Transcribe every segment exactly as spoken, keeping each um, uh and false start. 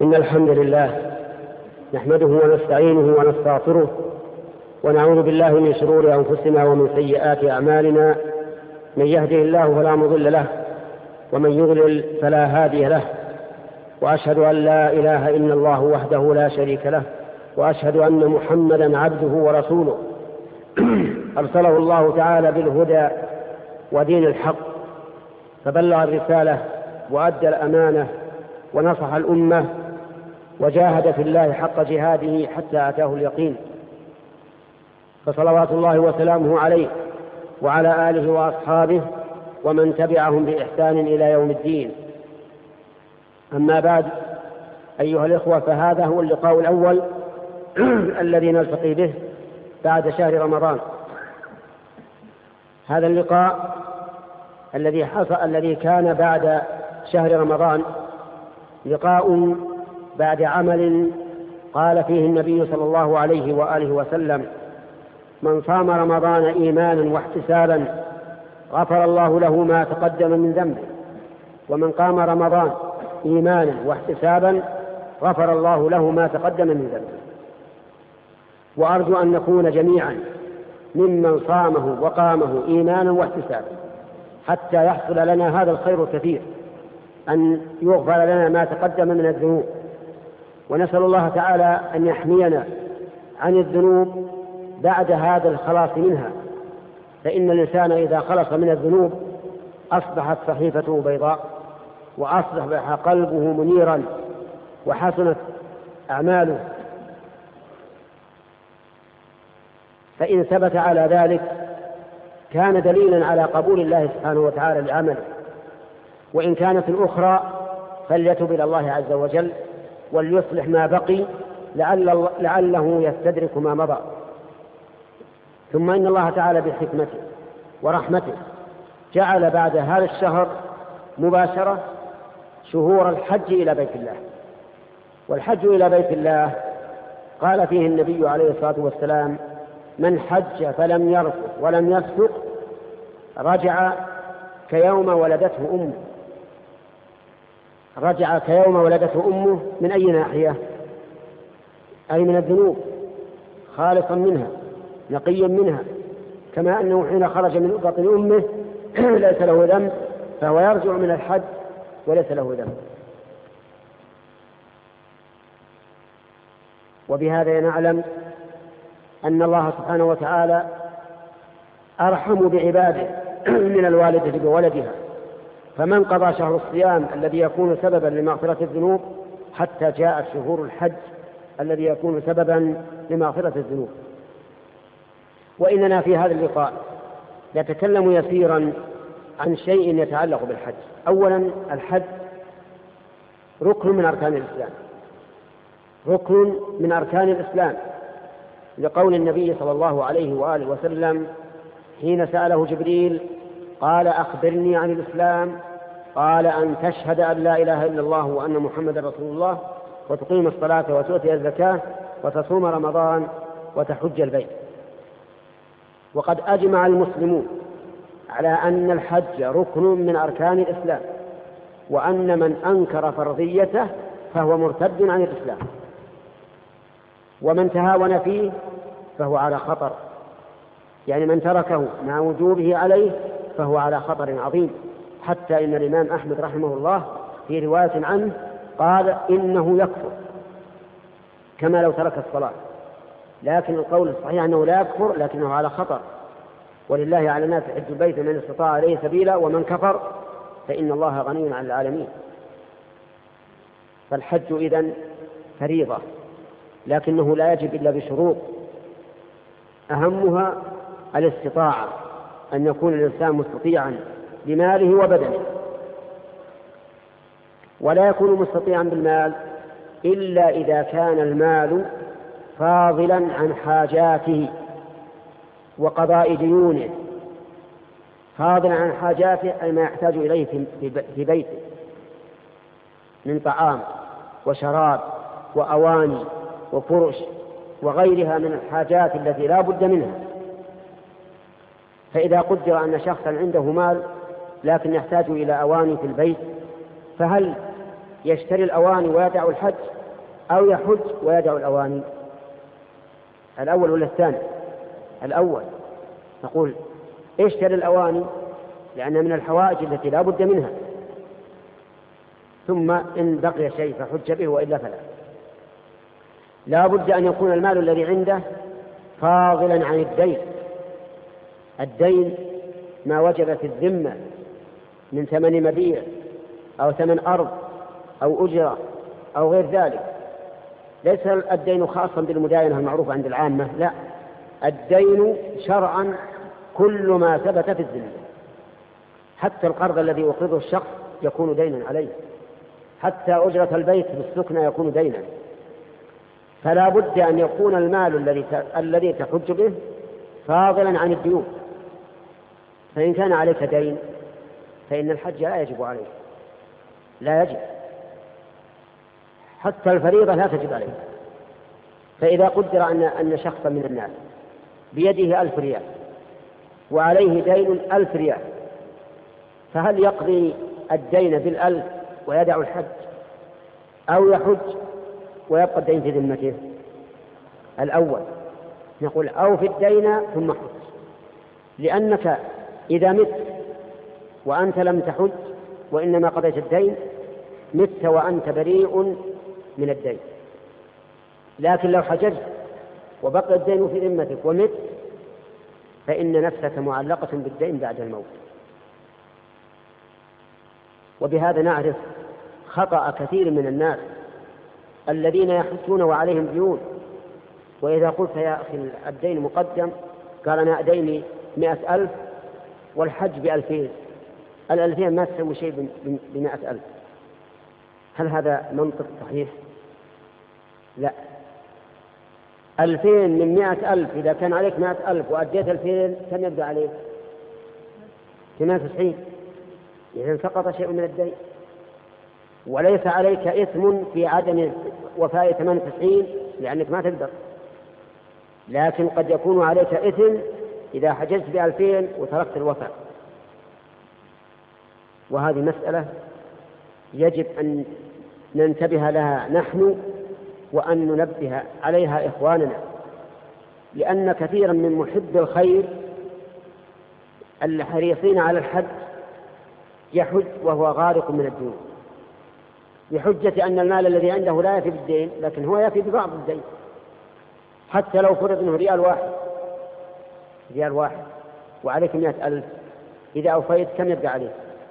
إن الحمد لله نحمده ونستعينه ونستغفره ونعوذ بالله من شرور أنفسنا ومن سيئات أعمالنا. من يهده الله فلا مضل له ومن يضلل فلا هادي له، وأشهد أن لا إله إلا الله وحده لا شريك له، وأشهد أن محمدا عبده ورسوله أرسله الله تعالى بالهدى ودين الحق، فبلغ الرسالة وأدى الأمانة ونصح الأمة وجاهد في الله حق جهاده حتى أتاه اليقين، فصلوات الله وسلامه عليه وعلى آله وأصحابه ومن تبعهم بإحسان إلى يوم الدين. أما بعد، أيها الإخوة، فهذا هو اللقاء الأول الذي نلتقي به بعد شهر رمضان. هذا اللقاء الذي حصل الذي كان بعد شهر رمضان لقاء بعد عمل قال فيه النبي صلى الله عليه وآله وسلم: من صام رمضان إيمانا واحتسابا غفر الله له ما تقدم من ذنبه، ومن قام رمضان إيمانا واحتسابا غفر الله له ما تقدم من ذنبه. وأرجو أن نكون جميعا ممن صامه وقامه إيمانا واحتسابا حتى يحصل لنا هذا الخير الكثير، أن يغفر لنا ما تقدم من الذنوب. ونسأل الله تعالى أن يحمينا عن الذنوب بعد هذا الخلاص منها، فإن الإنسان إذا خلص من الذنوب أصبحت صحيفته بيضاء، وأصبح قلبه منيرا، وحسنت أعماله. فإن ثبت على ذلك كان دليلا على قبول الله سبحانه وتعالى لعمله، وإن كانت الأخرى فليتب إلى الله عز وجل وليصلح ما بقي لعل لعله يستدرك ما مضى. ثم إن الله تعالى بحكمته ورحمته جعل بعد هذا الشهر مباشرة شهور الحج إلى بيت الله. والحج إلى بيت الله قال فيه النبي عليه الصلاة والسلام: من حج فلم يرفث ولم يفسق رجع كيوم ولدته أمه. رجع كيوم ولدته أمه من أي ناحية؟ أي من الذنوب، خالصا منها نقيا منها، كما أنه حين خرج من بطن أمه ليس له ذنب، فهو يرجع من الحج وليس له ذنب. وبهذا نعلم أن الله سبحانه وتعالى أرحم بعباده من الوالدة بولدها، فمن قضى شهر الصيام الذي يكون سببا لمغفرة الذنوب حتى جاءت شهور الحج الذي يكون سببا لمغفرة الذنوب. وإننا في هذا اللقاء نتكلم يسيرا عن شيء يتعلق بالحج. أولا، الحج ركن من أركان الإسلام، ركن من أركان الإسلام، لقول النبي صلى الله عليه وآله وسلم حين سأله جبريل قال: أخبرني عن الإسلام. قال: أن تشهد أن لا إله إلا الله وأن محمد رسول الله، وتقيم الصلاة وتؤتي الزكاة وتصوم رمضان وتحج البيت. وقد أجمع المسلمون على أن الحج ركن من أركان الإسلام، وأن من أنكر فرضيته فهو مرتد عن الإسلام، ومن تهاون فيه فهو على خطر، يعني من تركه مع وجوبه عليه فهو على خطر عظيم. حتى إن الإمام أحمد رحمه الله في رواية عنه قال إنه يكفر كما لو ترك الصلاة، لكن القول الصحيح أنه لا يكفر لكنه على خطر. ولله على الناس حج البيت من استطاع عليه سبيلا، ومن كفر فإن الله غني عن العالمين. فالحج إذن فريضة، لكنه لا يجب إلا بشروط، أهمها الاستطاعة، أن يكون الإنسان مستطيعا بماله وبدنه. ولا يكون مستطيعا بالمال إلا إذا كان المال فاضلا عن حاجاته وقضاء ديونه. فاضلا عن حاجاته أي ما يحتاج إليه في بيته من طعام وشراب وأواني وفرش وغيرها من الحاجات التي لا بد منها. فإذا قدر أن شخصا عنده مال لكن يحتاج إلى أواني في البيت، فهل يشتري الأواني ويدع الحج، أو يحج ويدع الأواني؟ الأول ولا الثاني؟ الأول. نقول اشتري الأواني لأنها من الحوائج التي لا بد منها، ثم إن بقي شيء فحج به وإلا فلا. لا بد أن يكون المال الذي عنده فاضلا عن الدين. الدين ما وجب في الذمة من ثمن مبيع أو ثمن أرض أو أجرة أو غير ذلك. ليس الدين خاصا بالمداينة المعروفة عند العامة، لا، الدين شرعا كل ما ثبت في الذمة. حتى القرض الذي يقرضه الشخص يكون دينا عليه، حتى أجرة البيت بالسكنة يكون دينا. فلا بد أن يكون المال الذي الذي تحج به فاضلا عن الديون. فإن كان عليك دين فإن الحج لا يجب عليك، لا يجب، حتى الفريضة لا تجب عليه. فإذا قدر أن أن شخصا من الناس بيده ألف ريال وعليه دين ألف ريال، فهل يقضي الدين بالألف ويدع الحج، أو يحج ويبقى الدين في ذمته؟ الأول. نقول أو في الدين ثم حج، لأنك إذا مت وأنت لم تحج وإنما قضيت الدين مت وأنت بريء من الدين. لكن لو حججت وبقى الدين في ذمتك ومت فإن نفسك معلقة بالدين بعد الموت. وبهذا نعرف خطأ كثير من الناس الذين يحجون وعليهم ديون، وإذا قلت يا أخي الدين مقدم قال أنا ديني مئة ألف والحج بألفين، الألفين ما تسوي شيء بمئة ألف. هل هذا منطق صحيح؟ لا. ألفين من مئة ألف، إذا كان عليك مئة ألف وأديت ألفين كم يبدأ عليك؟ ثمانية وتسعين. إذن سقط شيء من الدين، وليس عليك إثم في عدم وفاء ثمانية وتسعين لأنك ما تقدر، لكن قد يكون عليك إثم إذا حجزت بألفين وتركت الوفاء. وهذه مسألة يجب أن ننتبه لها نحن وأن ننبه عليها إخواننا، لأن كثيرا من محب الخير الحريصين على الحج يحج وهو غارق من الدين، بحجة أن المال الذي عنده لا يفي بالدين، لكن هو يفي ببعض الدين. حتى لو فرض أنه ريال واحد ريال واحد وعليك مئة ألف، إذا أوفيت كم يبقى عليك؟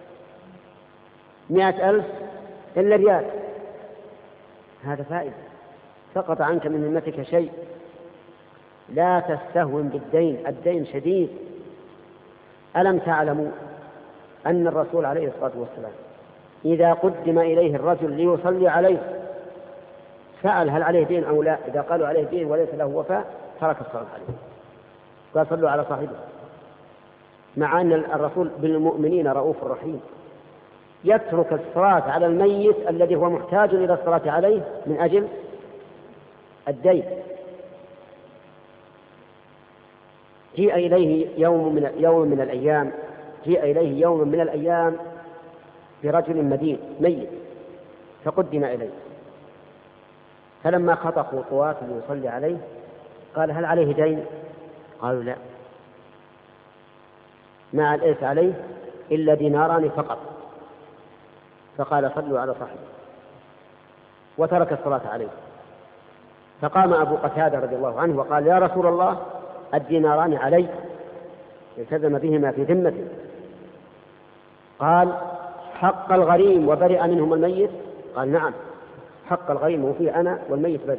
مئة ألف إلا ريال. هذا فائدة، سقط عنك من ذمتك شيء. لا تستهون بالدين، الدين شديد. ألم تعلموا أن الرسول عليه الصلاة والسلام إذا قدم إليه الرجل ليصلي عليه سأل هل عليه دين أو لا؟ إذا قالوا عليه دين وليس له وفاء ترك الصلاة عليه، قال صلوا على صاحبه، مع أن الرسول بالمؤمنين رؤوف رحيم، يترك الصلاة على الميت الذي هو محتاج إلى الصلاة عليه من أجل الدين. جيء إليه يوم من, يوم من الأيام جيء إليه يوم من الأيام برجل مدين ميت فقدم إليه، فلما خطى خطوات ليصلي عليه قال هل عليه دين؟ قالوا لا، ما ليس عليه إلا ديناران فقط. فقال صلوا على صاحبه وترك الصلاة عليه. فقام أبو قتادة رضي الله عنه وقال يا رسول الله الديناران علي، التزم بهما في ذمته. قال حق الغريم وبرئ منهم الميت؟ قال نعم، حق الغريم وفيه أنا والميت برئ.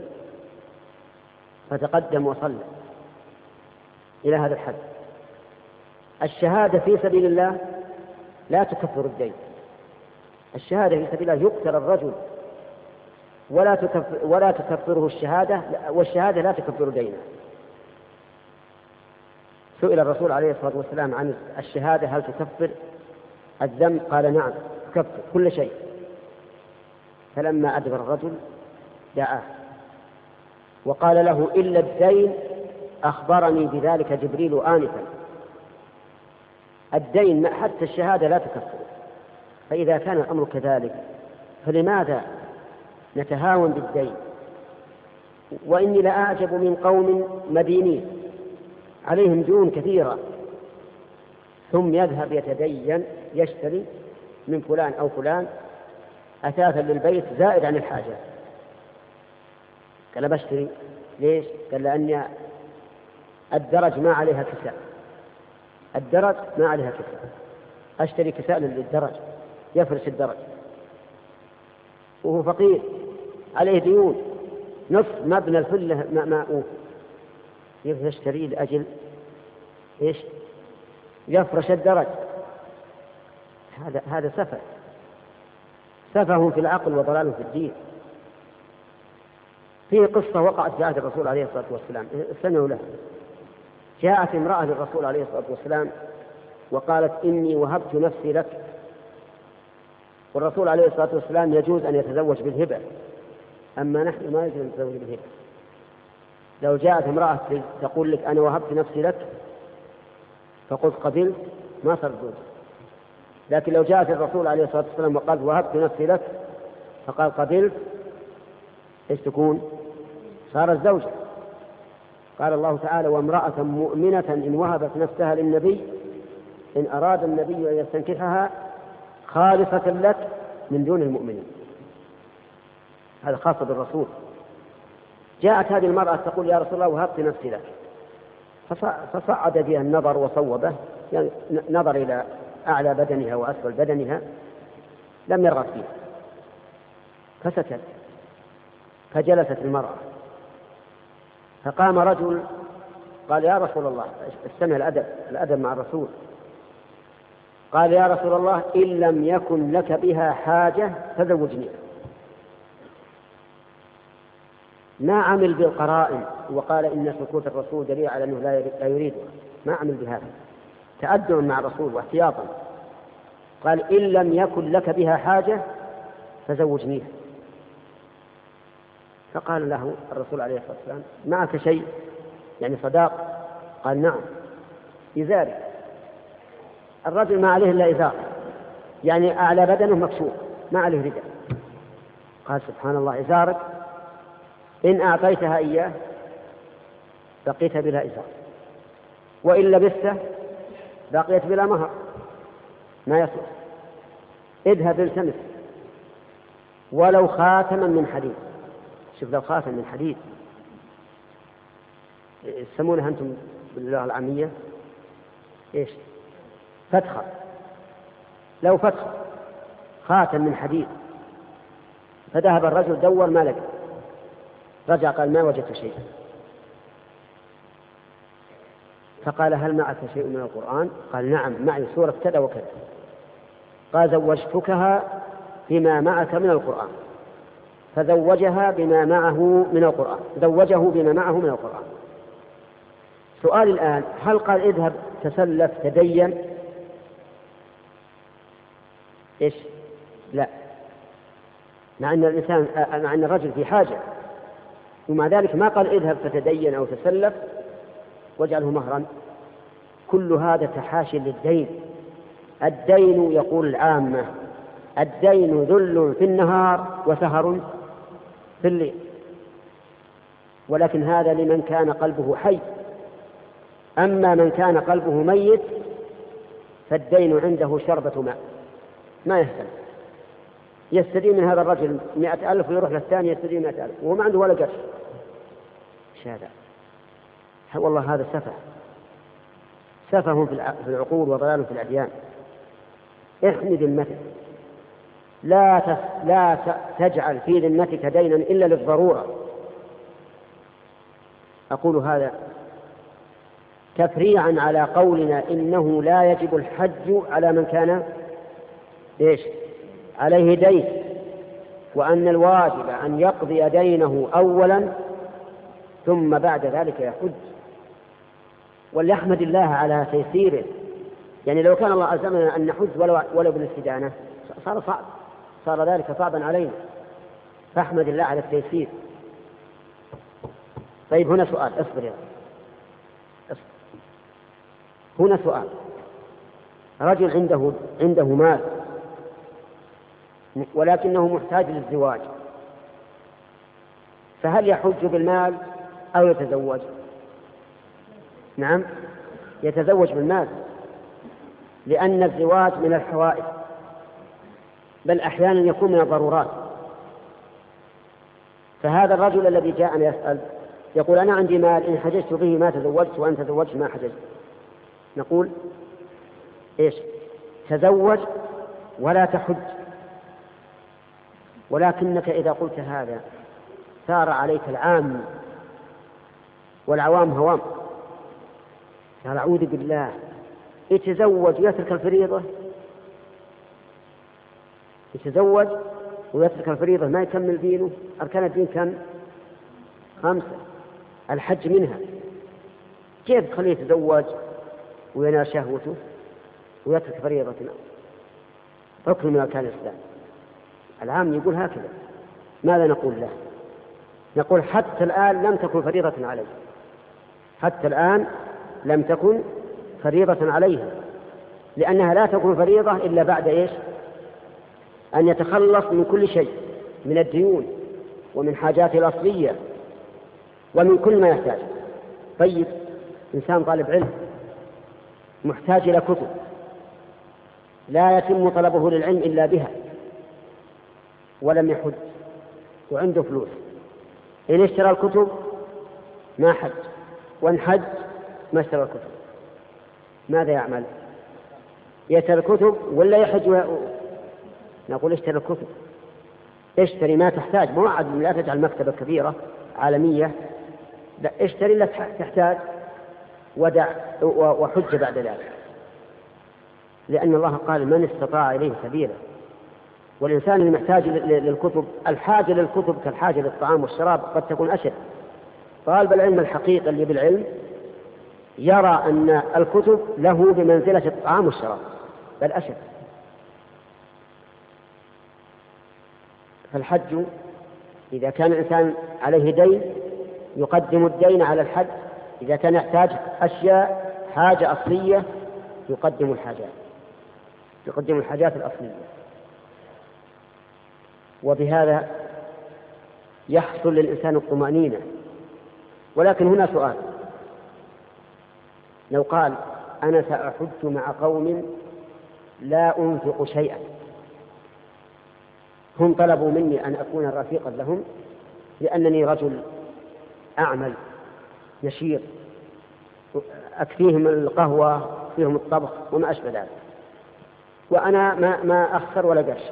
فتقدم وصلى إلى هذا الحد. الشهادة في سبيل الله لا تكفر الدين. الشهادة في سبيل الله يقتل الرجل ولا تكفر ولا تكفره الشهادة، والشهادة لا تكفر دينه. سئل الرسول عليه الصلاة والسلام عن الشهادة هل تكفر الذنب؟ قال نعم تكفر كل شيء. فلما أدبر الرجل دعاه وقال له إلا الدين أخبرني بذلك جبريل آنفا. الدين حتى الشهادة لا تكفر. فإذا كان الأمر كذلك فلماذا نتهاون بالدين. وإني لأعجب من قوم مدينين عليهم ديون كثيرة ثم يذهب يتدين يشتري من فلان أو فلان أثاثا للبيت زائد عن الحاجة. قال بشتري ليش؟ قال لأن الدرج ما عليها كساء، الدرج ما عليها كساء، أشتري كساء للدرج يفرش الدرج، وهو فقير عليه ديون نصف مبنى الفلة ما أوف، يشتري لأجل إيش؟ يفرش الدرج. هذا هذا سفه سفه في العقل وضلال في الدين. في قصة وقعت في عهد الرسول عليه الصلاة والسلام، استمعوا له. جاءت امرأة للرسول عليه الصلاة والسلام وقالت إني وهبت نفسي لك، والرسول عليه الصلاة والسلام يجوز أن يتزوج بالهبة، أما نحن ما يجوز أن نتزوج بالهبة. لو جاءت امرأة تقول لك أنا وهبت نفسي لك فقلت قبلت ما صار زوج، لكن لو جاءت الرسول عليه الصلاة والسلام وقال وهبت نفسي لك فقال قبلت إيش تكون؟ صارت زوجة. قال الله تعالى وامرأة مؤمنة إن وهبت نفسها للنبي إن أراد النبي أن يستنكحها خالصة لك من دون المؤمنين. هذا خاص بالرسول. جاءت هذه المرأة تقول يا رسول الله وهبت نفسي لك، فصعد بها النظر وصوبه، يعني نظر إلى أعلى بدنها وأسفل بدنها لم يرغب فيها فسكت. فجلست المرأة فقام رجل قال يا رسول الله، استمع الأدب الأدب مع الرسول، قال يا رسول الله إن لم يكن لك بها حاجة فزوجني. ما عمل بالقرائن وقال إن سكوت الرسول دليل على أنه لا يريدها، ما عمل بهذا، تأدب مع الرسول واحتياطا. قال إن لم يكن لك بها حاجة فزوجنيها. فقال له الرسول عليه الصلاة والسلام معك شيء يعني صداق؟ قال نعم إزاري. الرجل ما عليه إلا إزار، يعني أعلى بدنه مكشوف ما عليه رداء. قال سبحان الله إزارك إن أعطيتها إياه بقيت بلا إزار، وإن لبسته بقيت بلا مهر، ما يصلح. اذهب التمس ولو خاتما من حديد. شوف لو خاتم من حديد يسمونها أنتم باللغة العامية إيش؟ فتخة. لو فتخة خاتم من حديد. فذهب الرجل دور ما لقى، رجع قال ما وجدت شيئا. فقال هل معك شيء من القرآن؟ قال نعم معي سورة كذا وكذا. قال زوجتكها بما معك من القرآن. فزوجها بما معه من القرآن، زوجه بما معه من القرآن. سؤال الآن هل قال اذهب تسلف تدين؟ إيش؟ لا، مع أن الإنسان مع أن الرجل في حاجة، ومع ذلك ما قال اذهب فتدين أو تسلف واجعله مهرا. كل هذا تحاشي للدين. الدين يقول العامة الدين ذل في النهار وسهر في الليل، ولكن هذا لمن كان قلبه حي. أما من كان قلبه ميت فالدين عنده شربة ماء ما يهتم، يستدين من هذا الرجل مئة ألف ويروح للثاني يستدين مئة ألف وهو ما عنده ولا قرش. ايش هذا؟ والله هذا سفه سفه في العقول وضلال في الأديان. احمي ذمتك، لا تس... لا تجعل في ذمتك دينا إلا للضرورة. أقول هذا تفريعا على قولنا إنه لا يجب الحج على من كان إيش؟ عليه دين، وأن الواجب أن يقضي دينه أولا ثم بعد ذلك يحج. وليحمد الله على تيسيره. يعني لو كان الله ألزمنا أن نحج ولو, ولو بالاستدانة صار صعب، صار ذلك صعبا علينا، فاحمد الله على التيسير. طيب هنا سؤال، اصبر يا اصبر. هنا سؤال، رجل عنده عنده مال ولكنه محتاج للزواج، فهل يحج بالمال أو يتزوج؟ نعم، يتزوج بالمال، لأن الزواج من الحوائج، بل أحيانا يكون من الضرورات. فهذا الرجل الذي جاءنا يسأل يقول أنا عندي مال إن حججت به ما تزوجت وأن تزوجت ما حججت، نقول إيش؟ تزوج ولا تحج. ولكنك إذا قلت هذا ثار عليك العام والعوام هوام، قال أعوذ بالله، يتزوج ويترك الفريضة، يتزوج ويترك الفريضة ما يكمل دينه. أركان الدين كم؟ خمسة، الحج منها. كيف تخليه يتزوج وينال شهوته ويترك فريضة ركن من أركان الإسلام؟ العام يقول هكذا. ماذا نقول له؟ نقول حتى الآن لم تكن فريضة عليه، حتى الآن لم تكن فريضة عليها، لأنها لا تكون فريضة إلا بعد إيش؟ أن يتخلص من كل شيء، من الديون ومن حاجاته الأصلية ومن كل ما يحتاج. طيب، إنسان طالب علم محتاج إلى كتب لا يتم طلبه للعلم إلا بها، ولم يحج وعنده فلوس، إن اشترى الكتب ما حج، وإن حج ما اشترى الكتب، ماذا يعمل؟ يشتري الكتب ولا يحج و... نقول اشتري الكتب، اشتري ما تحتاج، موعد لا تجعل مكتبة كبيرة عالمية، لا، اشتري لا تحتاج ودع وحج بعد ذلك، لأن الله قال من استطاع إليه سبيلا. والإنسان المحتاج للكتب، الحاجة للكتب كالحاجة للطعام والشراب قد تكون أشد. طالب العلم الحقيقي اللي بالعلم يرى أن الكتب له بمنزلة الطعام والشراب بل أشد. فالحج إذا كان الإنسان عليه دين يقدم الدين على الحج، إذا كان يحتاج أشياء حاجة أصلية يقدم الحاجات يقدم الحاجات الأصلية. وبهذا يحصل للإنسان الطمأنينة. ولكن هنا سؤال، لو قال أنا سأحج مع قوم لا أنفق شيئا، هم طلبوا مني أن أكون رفيقا لهم لأنني رجل أعمل نشيط أكفيهم القهوة فيهم الطبخ وما أشبه ذلك، وأنا ما, ما أخسر ولا قرش،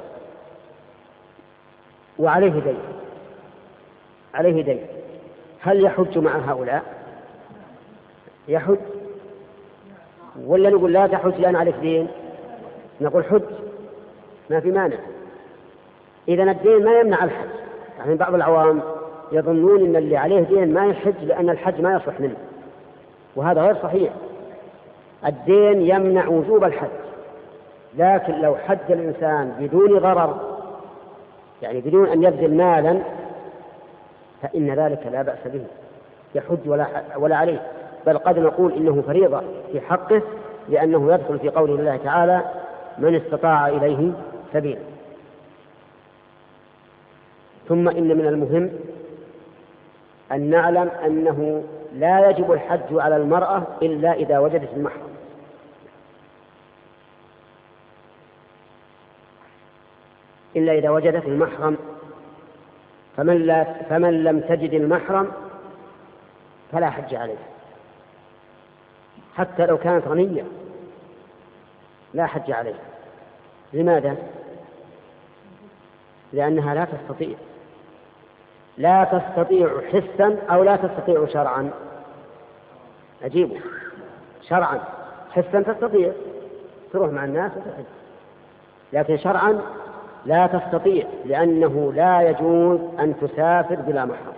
وعليه دين عليه دين هل يحج مع هؤلاء؟ يحج ولا نقول لا تحج لأن عليك دين؟ نقول حج، ما في مانع. إذن الدين ما يمنع الحج. يعني بعض العوام يظنون أن اللي عليه دين ما يحج لأن الحج ما يصلح منه، وهذا غير صحيح. الدين يمنع وجوب الحج، لكن لو حج الإنسان بدون غرر، يعني بدون أن يبذل مالا، فإن ذلك لا بأس به، يحج ولا, ولا عليه، بل قد نقول إنه فريضة في حقه، لأنه يدخل في قول الله تعالى من استطاع إليه سبيلا. ثم إن من المهم أن نعلم أنه لا يجب الحج على المرأة إلا إذا وجدت المحرم. إلا إذا وجدت المحرم، فمن, لا فمن لم تجد المحرم فلا حج عليه، حتى لو كانت غنية لا حج عليه. لماذا؟ لأنها لا تستطيع لا تستطيع حسا أو لا تستطيع شرعا. أجيبه شرعا، حسا تستطيع تروح مع الناس وتحج، لكن شرعا لا تستطيع، لأنه لا يجوز أن تسافر بلا محرم.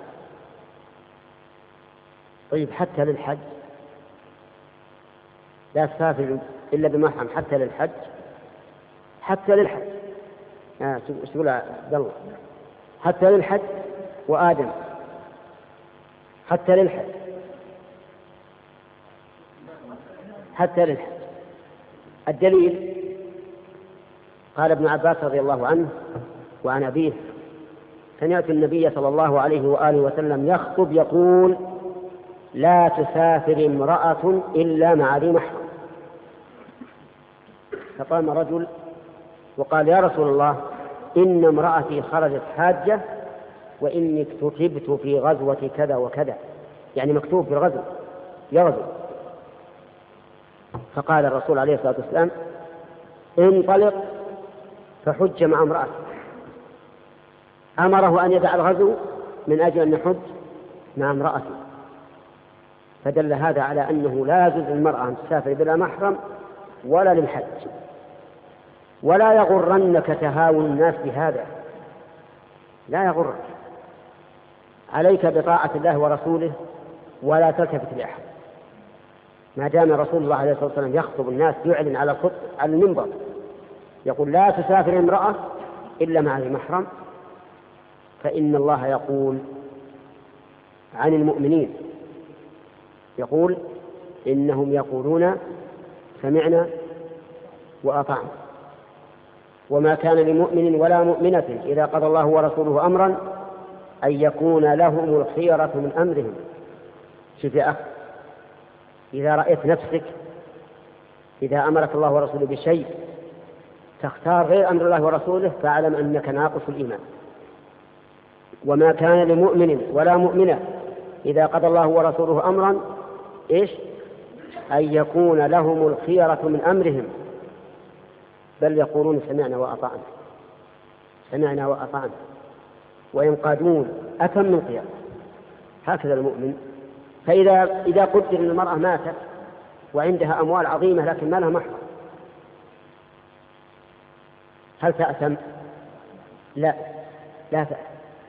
طيب حتى للحج لا تسافر إلا بمحرم، حتى للحج حتى للحج آه تقول عبد الله حتى للحج وآدم حتى للحج حتى للحج. الدليل قال ابن عباس رضي الله عنه وعن أبيه سمعت النبي صلى الله عليه وآله وسلم يخطب يقول: لا تسافر امرأة إلا مع ذي محرم. فقام رجل وقال: يا رسول الله، إن امرأتي خرجت حاجة وإني كتبت في غزوة كذا وكذا، يعني مكتوب في الغزو يغزو. فقال الرسول عليه الصلاة والسلام: انطلق فحج مع امرأتك. أمره أن يدع الغزو من أجل أن يحج مع امرأته. فدل هذا على أنه لا يجوز للمرأة أن تسافر بلا محرم ولا للحج. ولا يغرنك تهاون الناس بهذا، لا يغرك، عليك بطاعة الله ورسوله ولا تلتفت لأحد. ما دام رسول الله عليه الصلاة والسلام يخطب الناس يعلن على الخط على المنبر يقول: لا تسافر امرأة إلا مع ذي محرم، فإن الله يقول عن المؤمنين، يقول: إنهم يقولون سمعنا وأطعنا وما كان لمؤمن ولا مؤمنة إذا قضى الله ورسوله أمرا أن يكون لهم الخيرة من أمرهم. شوف يا أخ، إذا رأيت نفسك إذا أمرك الله ورسوله بشيء تختار غير أمر الله ورسوله فاعلم أنك ناقص الإيمان. وما كان لمؤمن ولا مؤمنة إذا قضى الله ورسوله أمرا إيش؟ أن يكون لهم الخيرة من أمرهم، بل يقولون سمعنا وأطعنا سمعنا وأطعنا وينقادون أتم من قيام. هكذا المؤمن. فإذا إذا قدر أن المرأة ماتت وعندها أموال عظيمة لكن ما لها محرم، هل تأثم؟ لا، لا تأثم،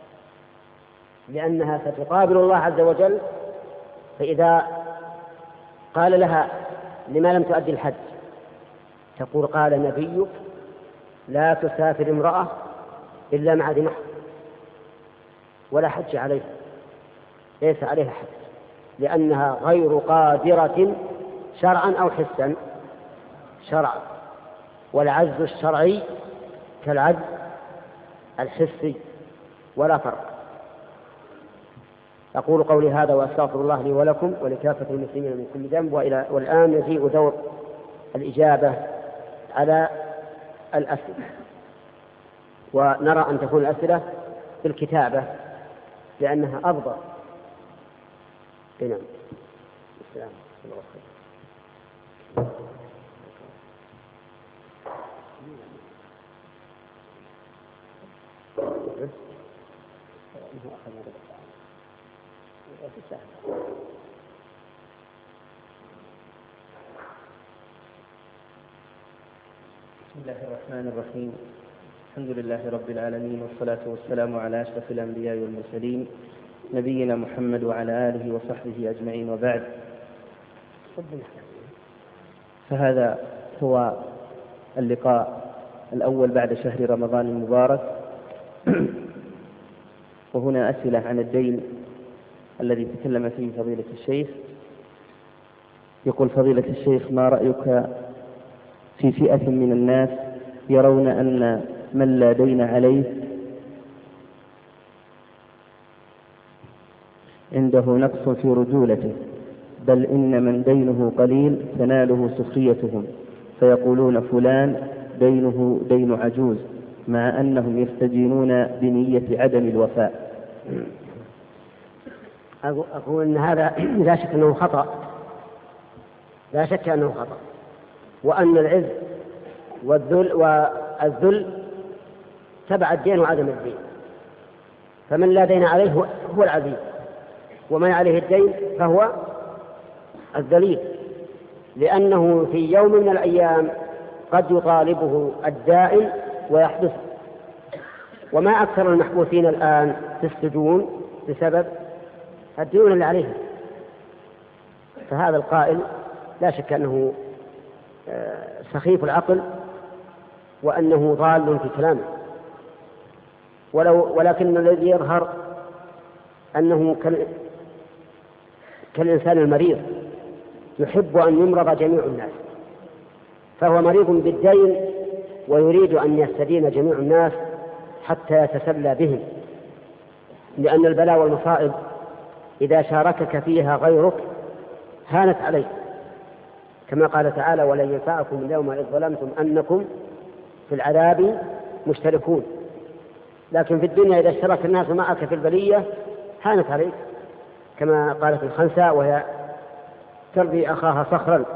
لأنها ستقابل الله عز وجل. فإذا قال لها: لما لم تؤدي الحج؟ تقول: قال نبيك لا تسافر امرأة إلا مع ذي محرم، ولا حج عليها، ليس عليها حج، لأنها غير قادرة شرعا أو حسا. شرعا، والعجز الشرعي كالعجز الحسي ولا فرق. أقول قولي هذا وأستغفر الله لي ولكم ولكافة المسلمين من كل ذنب. وإلى والآن يجيء دور الإجابة على الأسئلة، ونرى أن تكون الأسئلة بالكتابة لأنها أفضل. نعم. السلام عليكم. بسم الله الرحمن الرحيم. الحمد لله رب العالمين، والصلاة والسلام على أشرف الأنبياء والمرسلين نبينا محمد وعلى آله وصحبه أجمعين، وبعد. فهذا هو اللقاء الأول بعد شهر رمضان المبارك، وهنا أسئلة عن الدين الذي تكلم فيه فضيلة الشيخ. يقول فضيلة الشيخ: ما رأيك في فئة من الناس يرون أن من لا دين عليه عنده نقص في رجولته، بل إن من دينه قليل تناله سخريتهم، فيقولون فلان دينه دين عجوز، مع أنهم يستدينون بنية عدم الوفاء؟ أقول أن هذا لا شك أنه خطأ، لا شك أنه خطأ، وأن العز والذل والذل تبع الدين وعدم الدين. فمن لا دين عليه هو العزيز، ومن عليه الدين فهو الذليل، لأنه في يوم من الأيام قد يطالبه الدائن ويحدث. وما أكثر المحبوسين الآن في السجون بسبب الديون اللي عليهم. فهذا القائل لا شك أنه سخيف العقل وأنه ضال في كلامه. ولو ولكن الذي يظهر أنه كالإنسان المريض يحب أن يمرض جميع الناس، فهو مريض بالدين ويريد أن يستدين جميع الناس حتى يتسلى بهم لأن البلاء والمصائب إذا شاركك فيها غيرك هانت عليك، كما قال تعالى: ولن ينفعكم اليوم إذ ظلمتم أنكم في العذاب مشتركون. لكن في الدنيا إذا اشترك الناس معك في البلية هانت عليك، كما قالت الخنساء وهي تربي أخاها صخرا،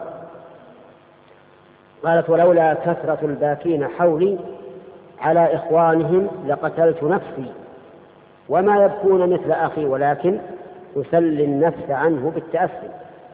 قالت: ولولا كثرة الباكين حولي على إخوانهم لقتلت نفسي وما يبكون مثل أخي ولكن يسلي النفس عنه بالتأسي.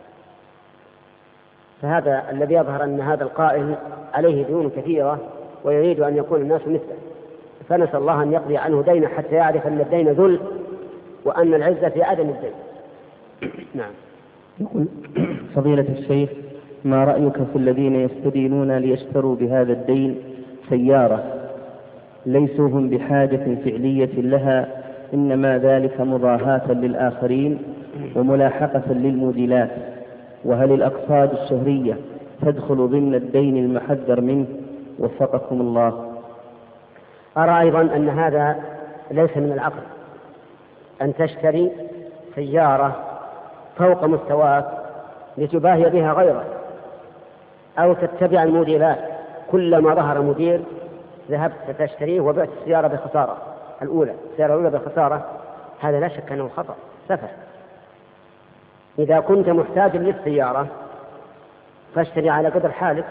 فهذا الذي يظهر أن هذا القائل عليه ديون كثيرة ويريد أن يكون الناس مثله، فنسأل الله أن يقضي عنه دينه حتى يعرف أن الدين ذل وأن العزة في عدم الدين. نعم. يقول فضيلة الشيخ: ما رأيك في الذين يستدينون ليشتروا بهذا الدين سيارة ليسوا هم بحاجة فعلية لها، إنما ذلك مضاهاة للآخرين وملاحقة للموديلات؟ وهل الأقساط الشهرية تدخل ضمن الدين المحذر منه؟ وفقكم الله. أرى أيضا أن هذا ليس من العقل أن تشتري سيارة فوق مستواك لتباهي بها غيرك، أو تتبع الموديلات، كلما ظهر موديل ذهبت تشتريه وبعت السيارة بخسارة الأولى السيارة الأولى بخسارة. هذا لا شك أنه خطأ سفه. إذا كنت محتاجا للسيارة فاشتري على قدر حالك.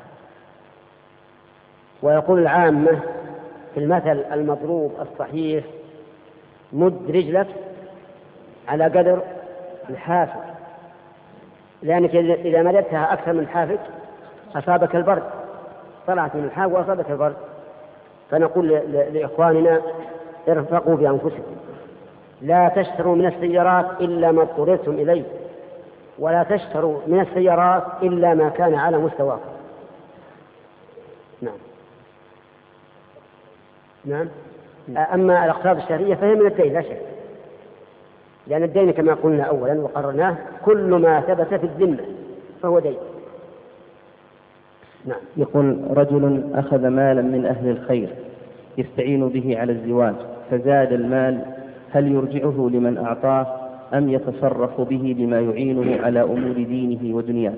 ويقول العامة في المثل المضروب الصحيح: مد رجلك على قدر الحافك، لأنك إذا مددتها أكثر من حافك أصابك البرد، طلعت من الحاف وأصابك البرد. فنقول لإخواننا: ارفقوا بأنفسكم، لا تشتروا من السيارات إلا ما اضطررتم إليه، ولا تشتروا من السيارات إلا ما كان على مستواكم. نعم. نعم. أما الأقساط الشهرية فهي من الدين لا شك، لأن الدين كما قلنا أولا وقررناه كل ما ثبت في الذمة فهو دين. نعم. يقول: رجل أخذ مالا من أهل الخير يستعين به على الزواج فزاد المال، هل يرجعه لمن أعطاه أم يتصرف به بما يعينه على أمور دينه ودنياه؟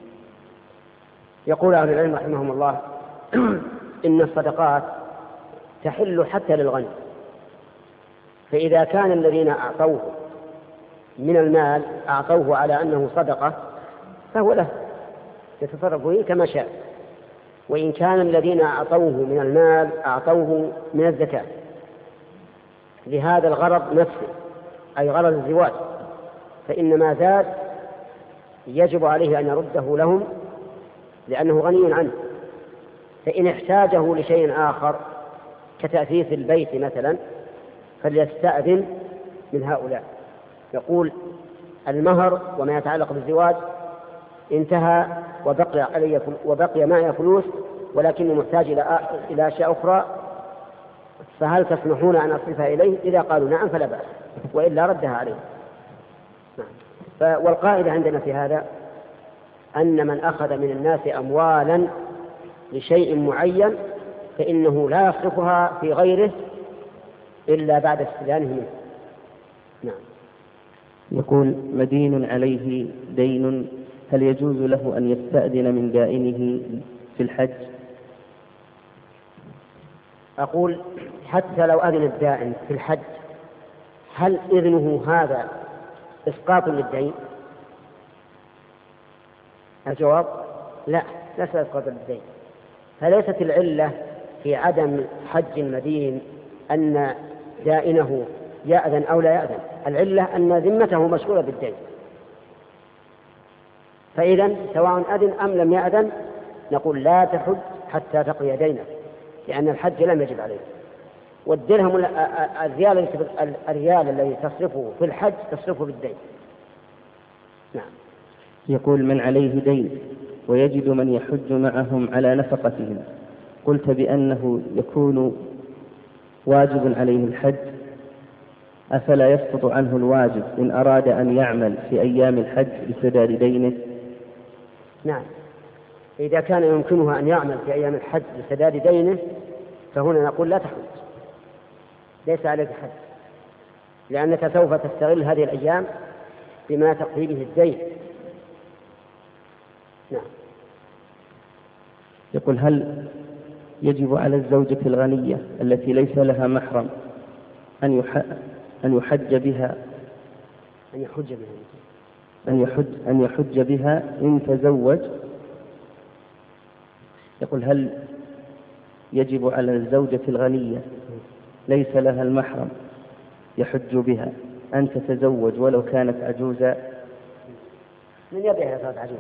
يقول أهل العلم رحمهم الله: إن الصدقات تحل حتى للغني، فإذا كان الذين أعطوه من المال أعطوه على أنه صدقة فهو له يتصرف به كما شاء، وإن كان الذين أعطوه من المال أعطوه من الزكاة لهذا الغرض نفسه أي غرض الزواج، فإن ما زاد يجب عليه أن يرده لهم لأنه غني عنه. فإن احتاجه لشيء آخر كتأثيث البيت مثلا فليستأذن من هؤلاء. يقول: المهر وما يتعلق بالزواج انتهى وبقي علي وبقي معي فلوس ولكني محتاج إلى أشياء أخرى، فهل تسمحون أن أصرفها إليه؟ إذا قالوا نعم فلا بأس، وإلا ردها عليه. والقاعدة عندنا في هذا أن من أخذ من الناس أموالا لشيء معين فإنه لا يصرفها في غيره إلا بعد استئذانه منه. نعم. يقول: مدين عليه دين، هل يجوز له أن يستأذن من دائنه في الحج؟ أقول: حتى لو أذن الدائن في الحج هل إذنه هذا إسقاط للدين؟ الجواب: لا، ليس إسقاط للدين. فليست العلة في عدم حج المدين أن دائنه يأذن أو لا يأذن، العلة أن ذمته مشغولة بالدين. فإذا سواء أذن أم لم يأذن نقول لا تحج حتى تقضي دينك، لأن الحج لم يجب عليه. والدرهم الريال الريال الذي تصرفه في الحج تصرفه بالدين. نعم. يقول: من عليه دين ويجد من يحج معهم على نفقتهم، قلت بأنه يكون واجب عليه الحج، أفلا يسقط عنه الواجب إن أراد أن يعمل في أيام الحج لسداد دينه؟ نعم، إذا كان يمكنه أن يعمل في أيام الحج لسداد دينه فهنا نقول لا تحج، ليس عليك حج. لأنك سوف تستغل هذه الأيام بما تقضي به الدين. نعم. يقول هل يجب على الزوجة الغنية التي ليس لها محرم أن أن يحج بها أن يحج بها أن يحج أن يحج بها إن تزوج؟ يقول هل يجب على الزوجة الغنية ليس لها المحرم يحج بها أن تتزوج ولو كانت عجوزا؟ من يبيها صارت عجوز؟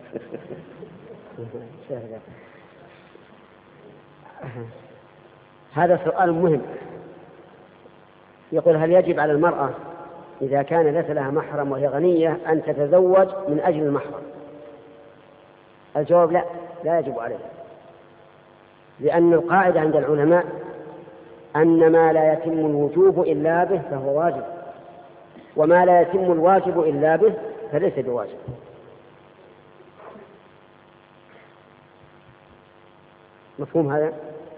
هذا سؤال مهم. يقول هل يجب على المرأة إذا كان ليس لها محرم وهي غنية أن تتزوج من أجل المحرم؟ الجواب لا، لا يجب عليها، لأن القاعدة عند العلماء أن ما لا يتم الوجوب إلا به فهو واجب، وما لا يتم الواجب إلا به فليس بواجب. مفهوم هذا؟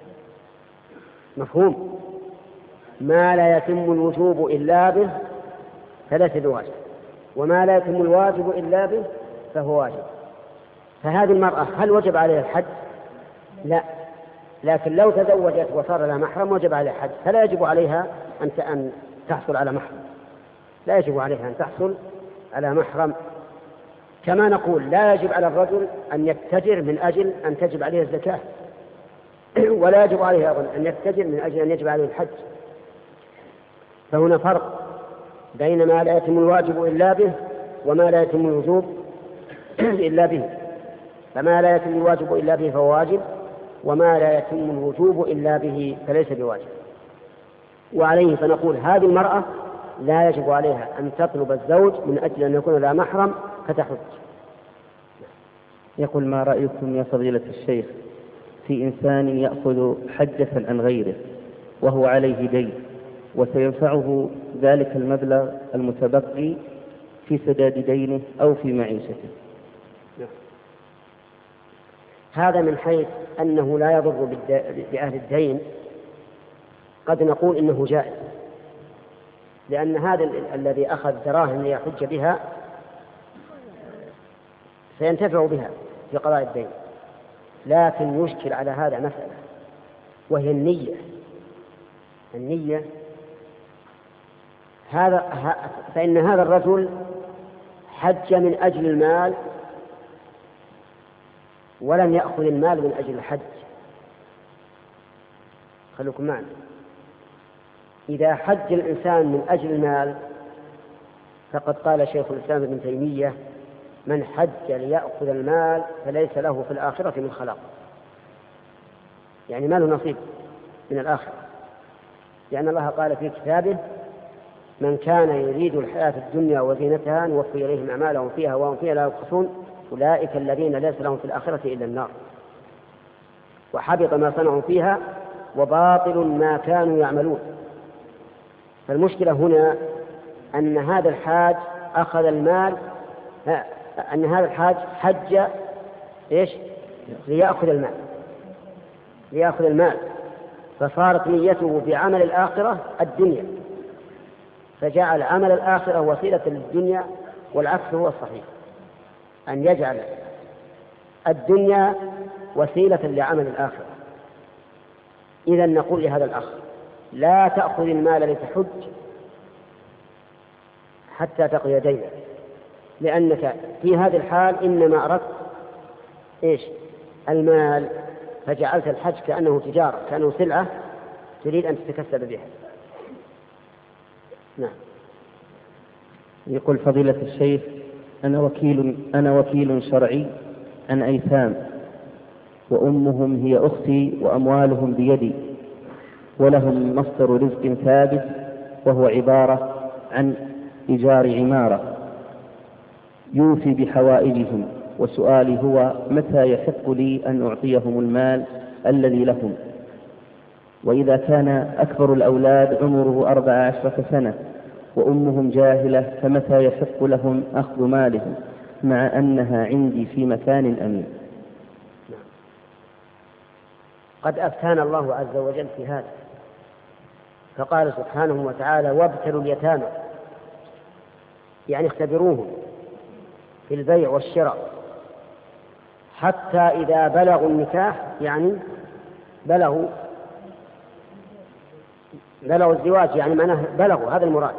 مفهوم. ما لا يتم الوجوب إلا به فليس بواجب، وما لا يتم الواجب إلا به فهو واجب. فهذه المرأة هل وجب عليها الحج؟ لا، لكن لو تزوجت وصار لها محرم وجب عليها الحج، فلا يجب عليها أن تحصل على محرم، لا يجب عليها أن تحصل على محرم. كما نقول لا يجب على الرجل أن يتجر من أجل أن تجب عليه الزكاة، ولا يجب عليه أيضا أن يتجر من أجل أن يجب عليه الحج. فهنا فرق بين ما لا يتم الواجب إلا به وما لا يتم الوجوب إلا به. فما لا يتم الواجب إلا به فهو واجب، وما لا يتم الوجوب إلا به فليس بواجب. وعليه فنقول هذه المرأة لا يجب عليها أن تطلب الزوج من أجل أن يكون لها محرم فتحج. يقول ما رأيكم يا فضيلة الشيخ في إنسان يأخذ حجة عن غيره وهو عليه دين وسينفعه ذلك المبلغ المتبقي في سداد دينه أو في معيشته؟ هذا من حيث أنه لا يضر بأهل الدين قد نقول إنه جائز، لأن هذا الذي أخذ دراهم ليحج بها سينتفع بها في قضاء الدين. لكن يشكل على هذا مسألة، وهي النية. النية هذا فإن هذا الرجل حج من أجل المال ولم يأخذ المال من أجل الحج. خلوكم معنا، إذا حج الإنسان من أجل المال فقد قال شيخ الإسلام ابن تيمية من حج ليأخذ المال فليس له في الآخرة من خلاق، يعني ما له نصيب من الآخرة، لأن الله قال في كتابه من كان يريد الحياة الدنيا وزينتها نوفي إليهم أعمالهم فيها وهم فيها لا يبخسون أولئك الذين ليس لهم في الآخرة إلا النار وحبط ما صنعوا فيها وباطل ما كانوا يعملون. فالمشكلة هنا أن هذا الحاج أخذ المال، أن هذا الحاج حج إيش؟ ليأخذ المال ليأخذ المال فصارت نيته بعمل الآخرة الدنيا، فجعل عمل الآخرة وسيلة للدنيا، والعكس هو الصحيح، أن يجعل الدنيا وسيلة لعمل الآخرة. إذن نقول لهذا الأخ لا تأخذ المال لتحج حتى تقضي دينك، لأنك في هذه الحال إنما أردت إيش؟ المال، فجعلت الحج كأنه تجارة، كأنه سلعة تريد أن تتكسب بها. نعم. يقول فضيلة الشيخ أنا وكيل أنا وكيل شرعي عن أيتام وأمهم هي أختي وأموالهم بيدي، ولهم مصدر رزق ثابت وهو عبارة عن إيجار عمارة يوفي بحوائجهم، وسؤالي هو متى يحق لي أن أعطيهم المال الذي لهم؟ وإذا كان أكبر الأولاد عمره أربع عشرة سنة وأمهم جاهلة فمتى يحق لهم أخذ مالهم مع أنها عندي في مكان أمين؟ قد أفتانا الله عز وجل في هذا، فقال سبحانه وتعالى وابتلوا اليتامى، يعني اختبروهم في البيع والشراء حتى إذا بلغوا النكاح، يعني بلغوا بلغوا الزواج، يعني معناه بلغوا، هذا المراد،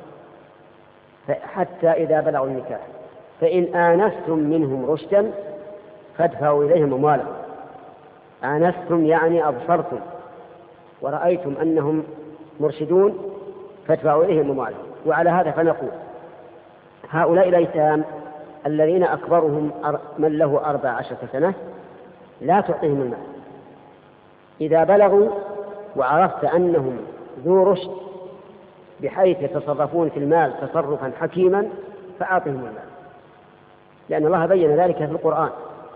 حتى إذا بلغوا النكاح فإن آنستم منهم رشدا فادفعوا إليهم أموالهم. آنستم يعني أبصرتم ورأيتم أنهم مرشدون فادفعوا إليهم أموالهم. وعلى هذا فنقول هؤلاء الأيتام الذين أكبرهم من له أربع عشرة سنة لا تعطيهم المال. إذا بلغوا وعرفت أنهم ذو رشد بحيث يتصرفون في المال تصرفا حكيما فأعطهم المال، لأن الله بين ذلك في القرآن.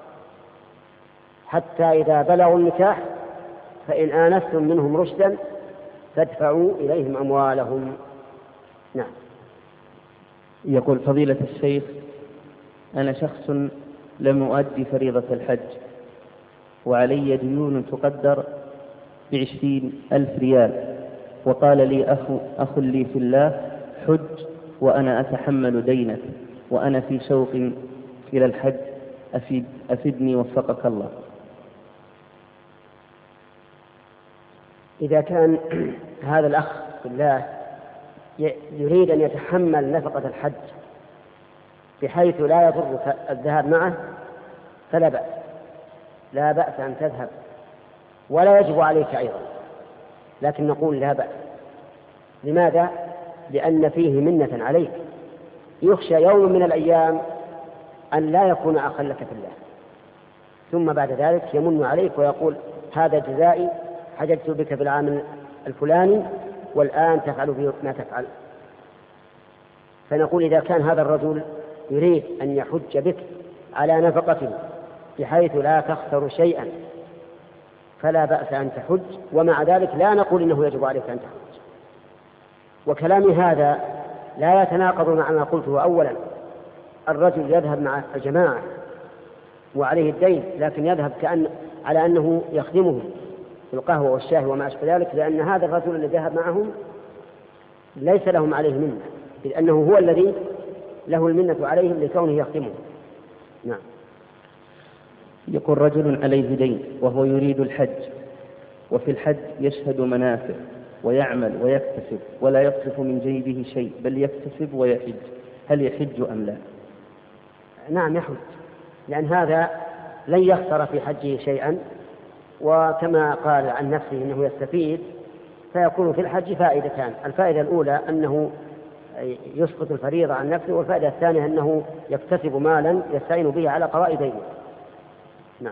حتى إذا بلغوا النكاح فإن آنستم منهم رشدا فادفعوا إليهم أموالهم. نعم. يقول فضيلة الشيخ: أنا شخص لم أؤدي فريضة الحج وعلي ديون تقدر بعشرين ألف ريال، وقال لي أخ, أخ لي في الله: حج وأنا أتحمل دينك وأنا في شوق إلى الحج، أفيد أفدني وفقك الله. إذا كان هذا الأخ في الله يريد أن يتحمل نفقة الحج بحيث لا يضرك الذهاب معه فلا بأس، لا بأس أن تذهب ولا يجب عليك أيضا، لكن نقول لا بأس. لماذا؟ لأن فيه منة عليك، يخشى يوم من الأيام أن لا يكون أخا لك في الله، ثم بعد ذلك يمن عليك ويقول هذا جزائي، حججت بك بالعام الفلاني والآن تفعل بي ما تفعل. فنقول إذا كان هذا الرجل يريد أن يحج بك على نفقته بحيث لا تخسر شيئا فلا بأس أن تحج، ومع ذلك لا نقول إنه يجب عليك أن تحج. وكلامي هذا لا يتناقض مع ما قلته أولا: الرجل يذهب مع الجماعة وعليه الدين لكن يذهب كأن على أنه يخدمهم في القهوة والشاي وما أشبه ذلك، لأن هذا الرجل الذي ذهب معهم ليس لهم عليه منة، لأنه هو الذي له المنة عليهم لكونه يخدمهم. نعم. يقول رجل عليه دين وهو يريد الحج، وفي الحج يشهد منافع ويعمل ويكتسب ولا يصرف من جيبه شيء بل يكتسب ويحج، هل يحج أم لا؟ نعم يحج، لأن هذا لن يخسر في حجه شيئا، وكما قال عن نفسه أنه يستفيد فيكون في الحج فائدتان: الفائدة الأولى أنه يسقط الفريضة عن نفسه، والفائدة الثانية أنه يكتسب مالا يستعين به على قضاء دينه. نعم.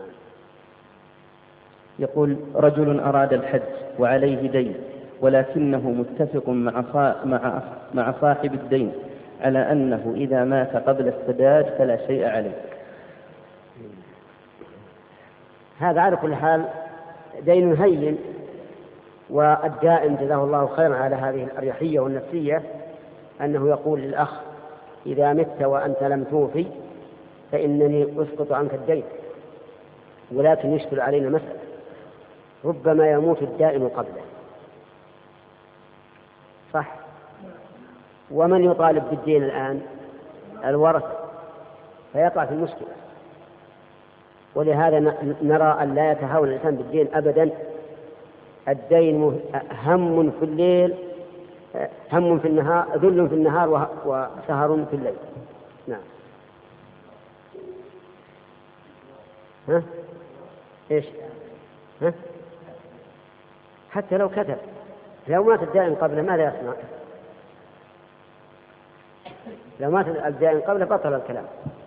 يقول رجل أراد الحج وعليه دين ولكنه متفق مع مع مع صاحب الدين على أنه إذا مات قبل السداد فلا شيء عليه. هذا على كل حال دين هين، والدائم جزاه الله خيرا على هذه الأريحية والنفسية أنه يقول للأخ: إذا مت وأنت لم توفي فإنني أسقط عنك الدين. ولكن يشكل علينا مسألة: ربما يموت الدائم قبله، صح؟ ومن يطالب بالدين الآن؟ الورثة، فيقع في المشكلة. ولهذا نرى أن لا يتهاون الإنسان بالدين أبدا. الدين هم في الليل، هم في النهار، ذل في النهار وسهر في الليل. نعم. ها؟ إيش؟ ها؟ حتى لو كتب، لو مات الدائن قبله ماذا يصنع؟ لو مات الدائن قبله بطل الكلام.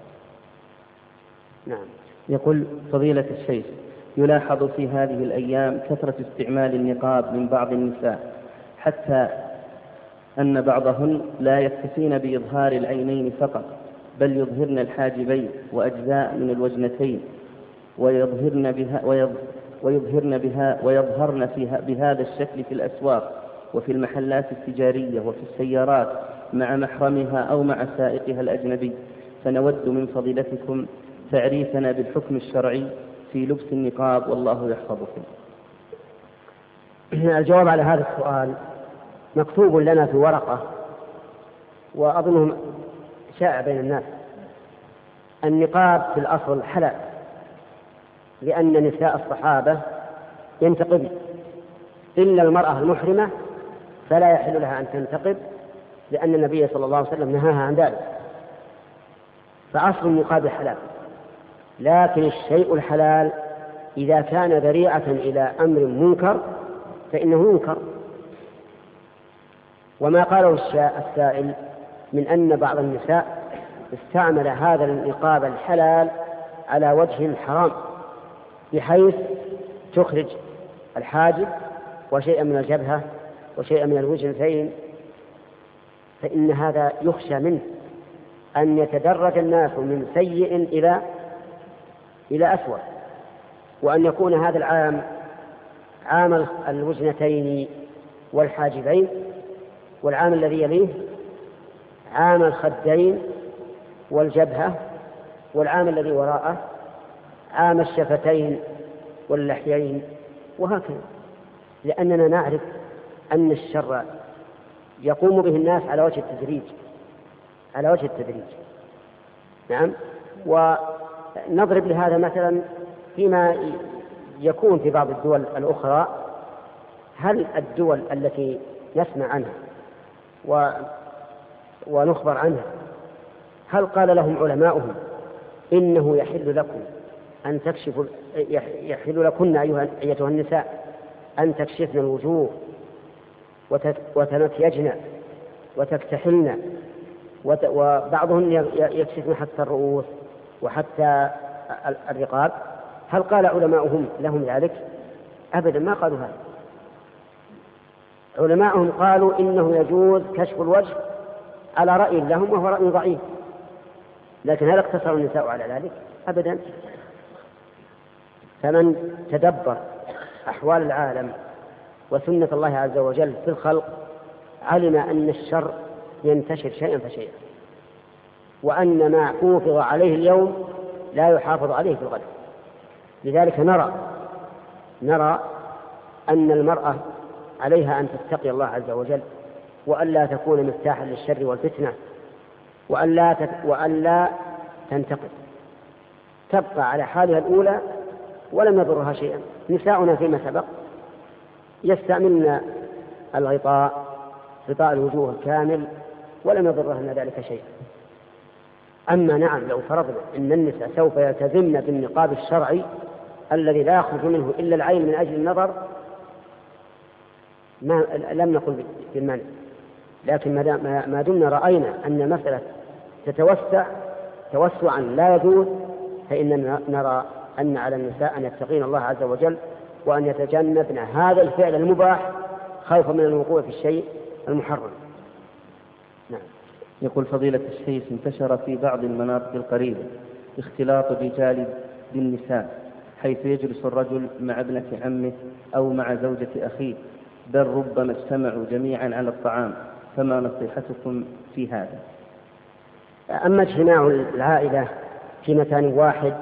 نعم. يقول فضيلة الشيخ: يلاحظ في هذه الأيام كثرة استعمال النقاب من بعض النساء، حتى أن بعضهن لا يكتفين بإظهار العينين فقط بل يظهرن الحاجبين وأجزاء من الوجنتين ويظهرن بها ويظهرن بها ويظهرن فيها بهذا الشكل في الأسواق وفي المحلات التجارية وفي السيارات مع محرمها أو مع سائقها الأجنبي، فنود من فضيلتكم تعريفنا بالحكم الشرعي في لبس النقاب، والله يحفظكم. الجواب على هذا السؤال مكتوب لنا في ورقة وأظنه شائع بين الناس. النقاب في الأصل حلال، لأن نساء الصحابة ينتقبن، إلا المرأة المحرمة فلا يحل لها أن تنتقب، لأن النبي صلى الله عليه وسلم نهاها عن ذلك. فأصل النقاب حلال، لكن الشيء الحلال إذا كان ذريعة إلى أمر منكر فإنه ينكر. وما قاله السائل من أن بعض النساء استعمل هذا النقاب الحلال على وجه حرام، بحيث تخرج الحاجب وشيئا من الجبهة وشيئا من الوجنتين، فإن هذا يخشى منه أن يتدرج الناس من سيء إلى إلى أسوأ، وأن يكون هذا العام عام الوجنتين والحاجبين، والعام الذي يليه عام الخدين والجبهة، والعام الذي وراءه عام الشفتين واللحيين، وهكذا. لأننا نعرف أن الشر يقوم به الناس على وجه التدريج على وجه التدريج نعم. ونضرب لهذا مثلا فيما يكون في بعض الدول الأخرى. هل الدول التي نسمع عنها و... ونخبر عنها، هل قال لهم علماؤهم إنه يحل لكم أن تكشفوا يحل لكن أيتها النساء أن تكشفن الوجوه وتمكيجن وتكتحلن، وبعضهم يكشفن حتى الرؤوس وحتى الرقاب؟ هل قال علماؤهم لهم ذلك؟ أبدا، ما قالوا هذا. علماؤهم قالوا إنه يجوز كشف الوجه على رأي لهم، وهو رأي ضعيف. لكن هل اقتصر النساء على ذلك؟ أبدا. فمن تدبر أحوال العالم وسنة الله عز وجل في الخلق علم أن الشر ينتشر شيئا فشيئا، وأن ما حافظ عليه اليوم لا يحافظ عليه في الغد. لذلك نرى نرى أن المرأة عليها أن تتقي الله عز وجل، وأن لا تكون مفتاحا للشر والفتنة، وأن لا وأن لا تنتقد، تبقى على حالها الأولى ولم يضرها شيئا. نساؤنا فيما سبق يستعملن الغطاء، غطاء الوجوه الكامل، ولم يضرهن ذلك شيئا. أما نعم، لو فرضنا أن النساء سوف يلتزمن بالنقاب الشرعي الذي لا يخرج منه إلا العين من أجل النظر، ما لم نقل بالمنع، لكن ما دمنا رأينا أن المسألة تتوسع توسعا لا يجوز، فإننا نرى أن على النساء أن يتقين الله عز وجل، وأن يتجنبن هذا الفعل المباح خوفا من الوقوع في الشيء المحرم. نعم. يقول فضيلة الشيخ: انتشر في بعض المناطق القريبة اختلاط الرجال بالنساء، حيث يجلس الرجل مع ابنة عمه أو مع زوجة أخيه، بل ربما اجتمعوا جميعا على الطعام، فما نصيحتكم في هذا؟ أما اجتماع العائلة في مكان واحد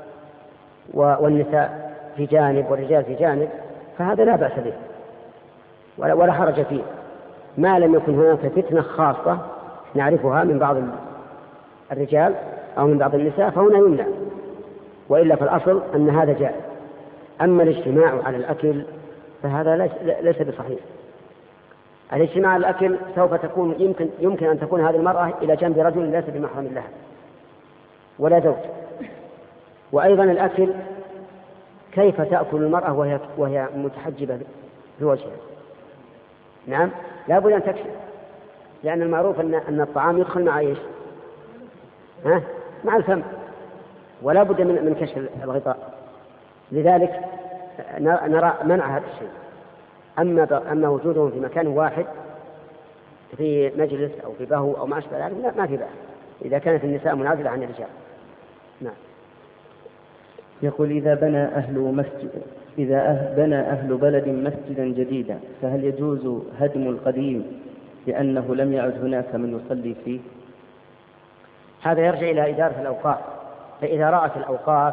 والنساء في جانب والرجال في جانب فهذا لا بأس به ولا حرج فيه، ما لم يكن هناك فتنة خاصة نعرفها من بعض الرجال أو من بعض النساء فهنا يمنع، وإلا في الأصل أن هذا جائز. أما الاجتماع على الأكل فهذا ليس بصحيح. الاجتماع على الأكل سوف تكون يمكن, يمكن أن تكون هذه المرأة إلى جنب رجل ليس بمحرم لها ولا زوج. وأيضا الأكل كيف تأكل المرأة وهي, وهي متحجبة بوجهها؟ نعم، لا بد أن تكشف، لأن المعروف أن, أن الطعام يدخل مع إيش؟ ها؟ مع الفم، ولا بد من, من كشف الغطاء. لذلك نرى منع هذا الشيء. أما, أما وجودهم في مكان واحد في مجلس أو في بهو أو ما أشبه ذلك ما في بأس إذا كانت النساء منعزلة عن الرجال. نعم. يقول: إذا بنى أهل مسجد إذا أه بنى أهل بلد مسجدا جديدا، فهل يجوز هدم القديم لأنه لم يعد هناك من يصلي فيه؟ هذا يرجع إلى إدارة الأوقاف، فإذا رأت الأوقاف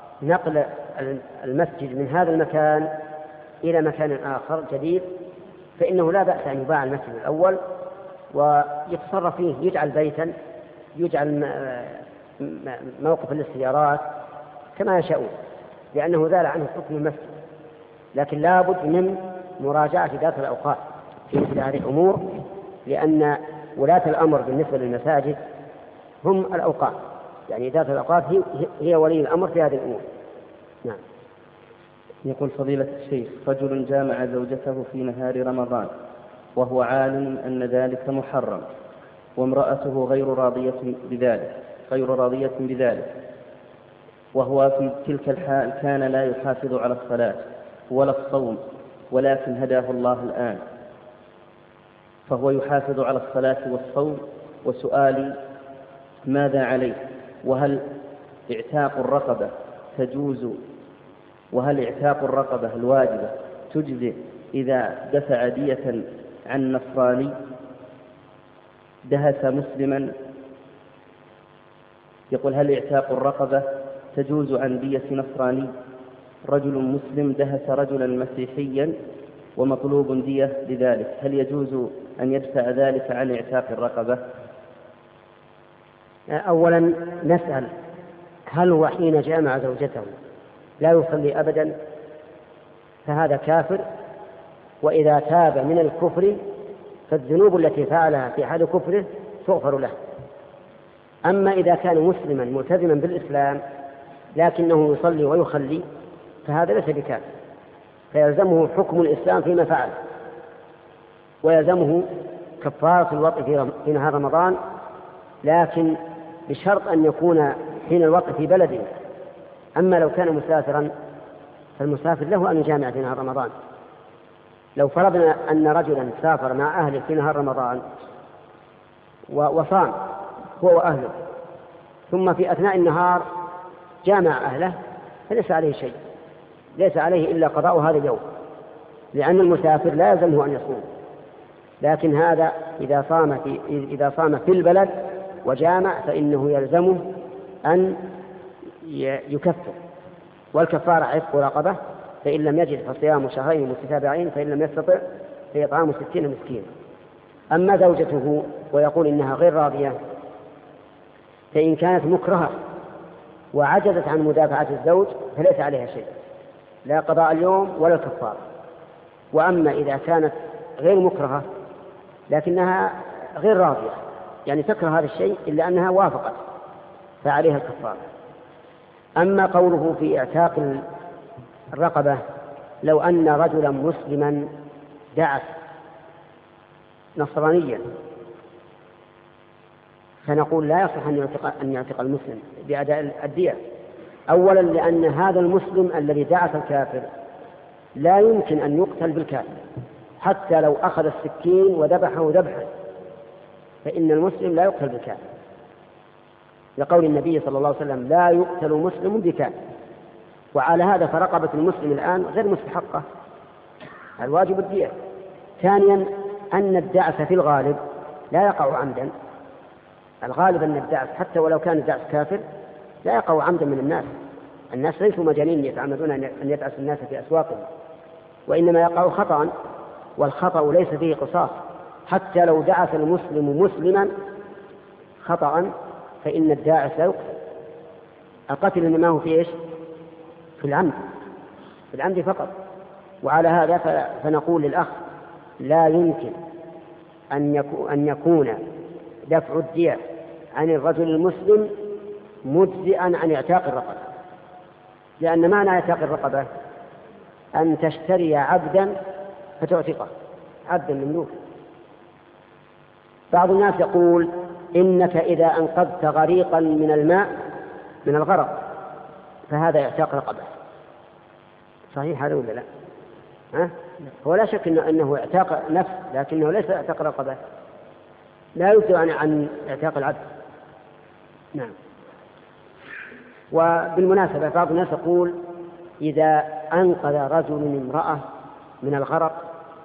نقل المسجد من هذا المكان إلى مكان آخر جديد فإنه لا بأس أن يباع المسجد الأول ويتصرف فيه، يجعل بيتا، يجعل موقفا للسيارات كما يشاءون، لأنه زال عنه حكم المسجد. لكن لا بد من مراجعة ذات الأوقات في مثل هذه الأمور، لأن ولاة الأمر بالنسبة للمساجد هم الأوقات، يعني ذات الأوقات هي, هي ولي الأمر في هذه الأمور. نعم. يقول فضيلة الشيخ: رجل جامع زوجته في نهار رمضان وهو عالم أن ذلك محرم، وامرأته غير راضية بذلك غير راضية بذلك وهو في تلك الحال كان لا يحافظ على الصلاة ولا الصوم، ولكن هداه الله الآن فهو يحافظ على الصلاة والصوم. وسؤالي: ماذا عليه؟ وهل اعتاق الرقبة تجوز وهل اعتاق الرقبة الواجبة تجزئ إذا دفع دية عن نصراني دهس مسلما؟ يقول: هل اعتاق الرقبة تجوز عن دية نصراني؟ رجل مسلم دهس رجلا مسيحيا ومطلوب دية لذلك، هل يجوز أن يدفع ذلك عن اعتاق الرقبة؟ أولا نسأل: هل هو حين جامع زوجته لا يصلي أبدا؟ فهذا كافر، وإذا تاب من الكفر فالذنوب التي فعلها في حال كفره تغفر له. أما إذا كان مسلما ملتزما بالإسلام لكنه يصلي ويخلي فهذا ليس بكافر، فيلزمه حكم الإسلام فيما فعل، ويلزمه كفارة الوطء في نهار رمضان، لكن بشرط أن يكون حين الوقت في بلده. أما لو كان مسافرا فالمسافر له أن يجامع في نهار رمضان. لو فرضنا أن رجلا سافر مع أهله في نهار رمضان وصام هو وأهله، ثم في أثناء النهار جامع أهله، فليس عليه شيء، ليس عليه إلا قضاء هذا اليوم، لأن المسافر لا يلزمه أن يصوم. لكن هذا إذا صام في إذا صام في البلد وجامع فإنه يلزمه أن يكفر، والكفارة عتق رقبة، فإن لم يجد فصيام شهرين متتابعين، فإن لم يستطع فإطعام ستين مسكينا. أما زوجته ويقول إنها غير راضية، فإن كانت مكرهة وعجزت عن مدافعة الزوج فليس عليها شيء، لا قضاء اليوم ولا الكفارة. وأما إذا كانت غير مكرهة لكنها غير راضية، يعني تكره هذا الشيء إلا أنها وافقت، فعليها الكفارة. أما قوله في اعتاق الرقبة: لو أن رجلا مسلما دعس نصرانيا فنقول لا يصح أن يعتق, أن يعتق المسلم بأداء الدية. أولا لأن هذا المسلم الذي دعس الكافر لا يمكن أن يقتل بالكافر، حتى لو أخذ السكين وذبحه ذبحا فإن المسلم لا يقتل بالكافر، لقول النبي صلى الله عليه وسلم: لا يقتل مسلم بكافر. وعلى هذا فرقبة المسلم الآن غير مستحقة، الواجب الدية. ثانيا أن الدعس في الغالب لا يقع عمدا، الغالب أن الدعس حتى ولو كان الدعس كافر لا يقع عمدا من الناس، الناس ليسوا مجانين يتعمدون أن يدعس الناس في أسواقهم، وإنما يقع خطأ، والخطأ ليس فيه قصاص. حتى لو دعس المسلم مسلما خطأ فإن الداعس لا يقتل. القتل إنما هو في إيش؟ في العمد، في العمد فقط. وعلى هذا فنقول للأخ: لا يمكن أن يكون دفع الدية عن الرجل المسلم مجزئا عن اعتاق الرقبة، لأن معنى اعتاق الرقبة أن تشتري عبدا فتعتقه، عبدا مملوكا. بعض الناس يقول: إنك إذا أنقذت غريقا من الماء من الغرق فهذا اعتاق رقبة. صحيح هذا ولا لا؟ ها؟ هو لا شك إنه, إنه اعتاق نفس، لكنه ليس اعتاق رقبة، لا يجزئ عن, عن اعتاق العبد. نعم. وبالمناسبة بعض الناس يقول: إذا أنقذ رجل امرأة من الغرق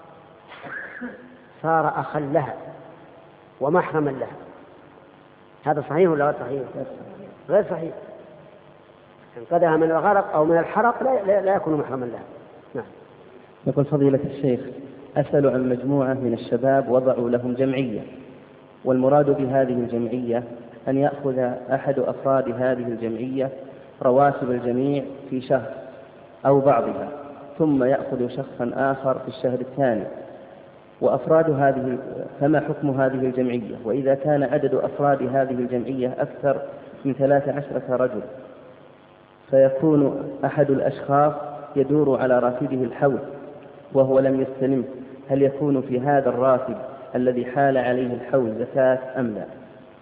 صار أخا لها ومحرما لها. هذا صحيح ولا غير صحيح؟ غير صحيح. انقذها من الغرق أو من الحرق لا, لا, لا يكون محرما لها. نعم. يقول فضيلة الشيخ: أسأل عن مجموعة من الشباب وضعوا لهم جمعية، والمراد بهذه الجمعية أن يأخذ أحد أفراد هذه الجمعية رواتب الجميع في شهر أو بعضها، ثم يأخذ شخصا آخر في الشهر الثاني. وأفراد هذه فما حكم هذه الجمعية؟ وإذا كان عدد أفراد هذه الجمعية أكثر من ثلاث عشرة رجل، فيكون أحد الأشخاص يدور على راتبه الحول وهو لم يستلمه، هل يكون في هذا الراتب الذي حال عليه الحول زكاة أم لا؟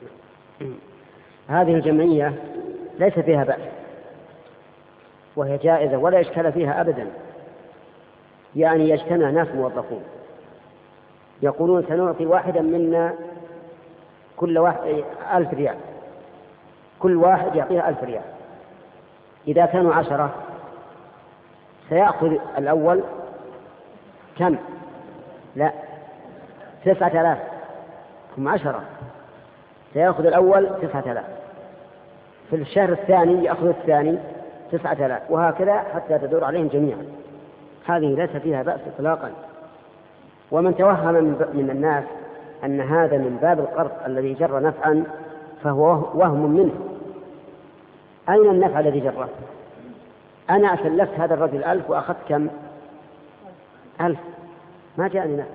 هذه الجمعية ليس فيها بأس، وهي جائزة ولا إشكال فيها أبدا. يعني يجتمع ناس موظفون يقولون سنعطي واحدا منا كل واحد ألف ريال، كل واحد يعطيها ألف ريال. إذا كانوا عشرة سيأخذ الأول كم؟ لا، تسعة آلاف. هم عشرة، سيأخذ الأول تسعة آلاف، في الشهر الثاني يأخذ الثاني تسعة آلاف، وهكذا حتى تدور عليهم جميعا. هذه ليس فيها بأس إطلاقا. ومن توهم من الناس أن هذا من باب القرض الذي جر نفعا فهو وهم منه. أين النفع الذي جره؟ أنا أسلفت هذا الرجل ألف وأخذت كم؟ ألف، ما جاءني نفع.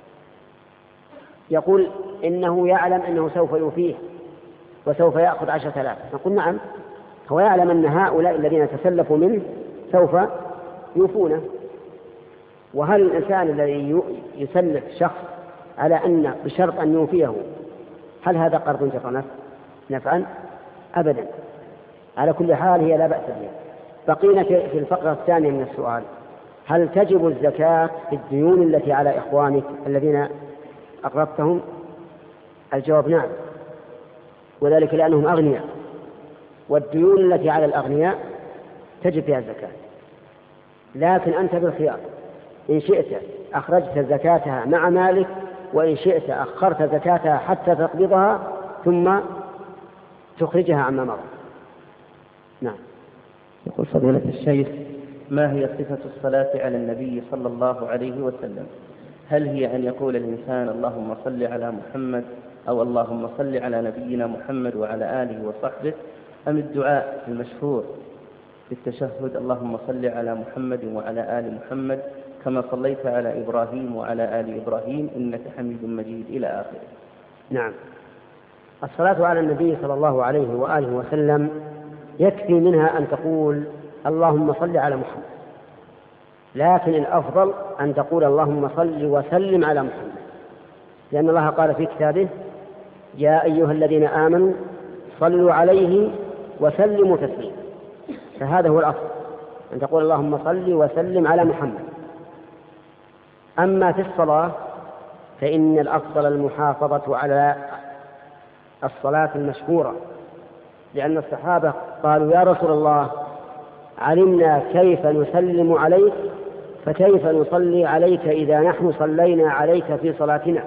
يقول إنه يعلم أنه سوف يوفيه وسوف يأخذ عشرة آلاف. نقول نعم، هو يعلم أن هؤلاء الذين تسلفوا منه سوف يوفونه. وهل الإنسان الذي يسلف شخص على أن بشرط أن يوفيه هل هذا قرض جر نفعا؟ أبدا. على كل حال هي لا بأس بها. بقينا في الفقرة الثانية من السؤال: هل تجب الزكاة في الديون التي على إخوانك الذين أقرضتهم؟ الجواب نعم، وذلك لأنهم أغنياء، والديون التي على الأغنياء تجب فيها الزكاة. لكن أنت بالخيار، إن شئت أخرجت زكاتها مع مالك، وإن شئت أخرت زكاتها حتى تقبضها ثم تخرجها عما مضى. نعم. يقول فضيلة الشيخ: ما هي صفة الصلاة على النبي صلى الله عليه وسلم؟ هل هي أن يقول الإنسان اللهم صل على محمد أو اللهم صل على نبينا محمد وعلى آله وصحبه، أم الدعاء المشهور في التشهد اللهم صل على محمد وعلى آل محمد كما صليت على إبراهيم وعلى آل إبراهيم إنك حميد مجيد إلى آخره؟ نعم. الصلاة على النبي صلى الله عليه وآله وسلم يكفي منها أن تقول اللهم صل على محمد، لكن الأفضل أن تقول اللهم صل وسلم على محمد، لأن الله قال في كتابه: يا أيها الذين آمنوا صلوا عليه وسلموا تسليما. فهذا هو الأفضل، أن تقول اللهم صل وسلم على محمد. أما في الصلاة فإن الأفضل المحافظة على الصلاة المشهورة، لأن الصحابة قالوا: يا رسول الله، علمنا كيف نسلم عليك، فكيف نصلي عليك إذا نحن صلينا عليك في صلاتنا؟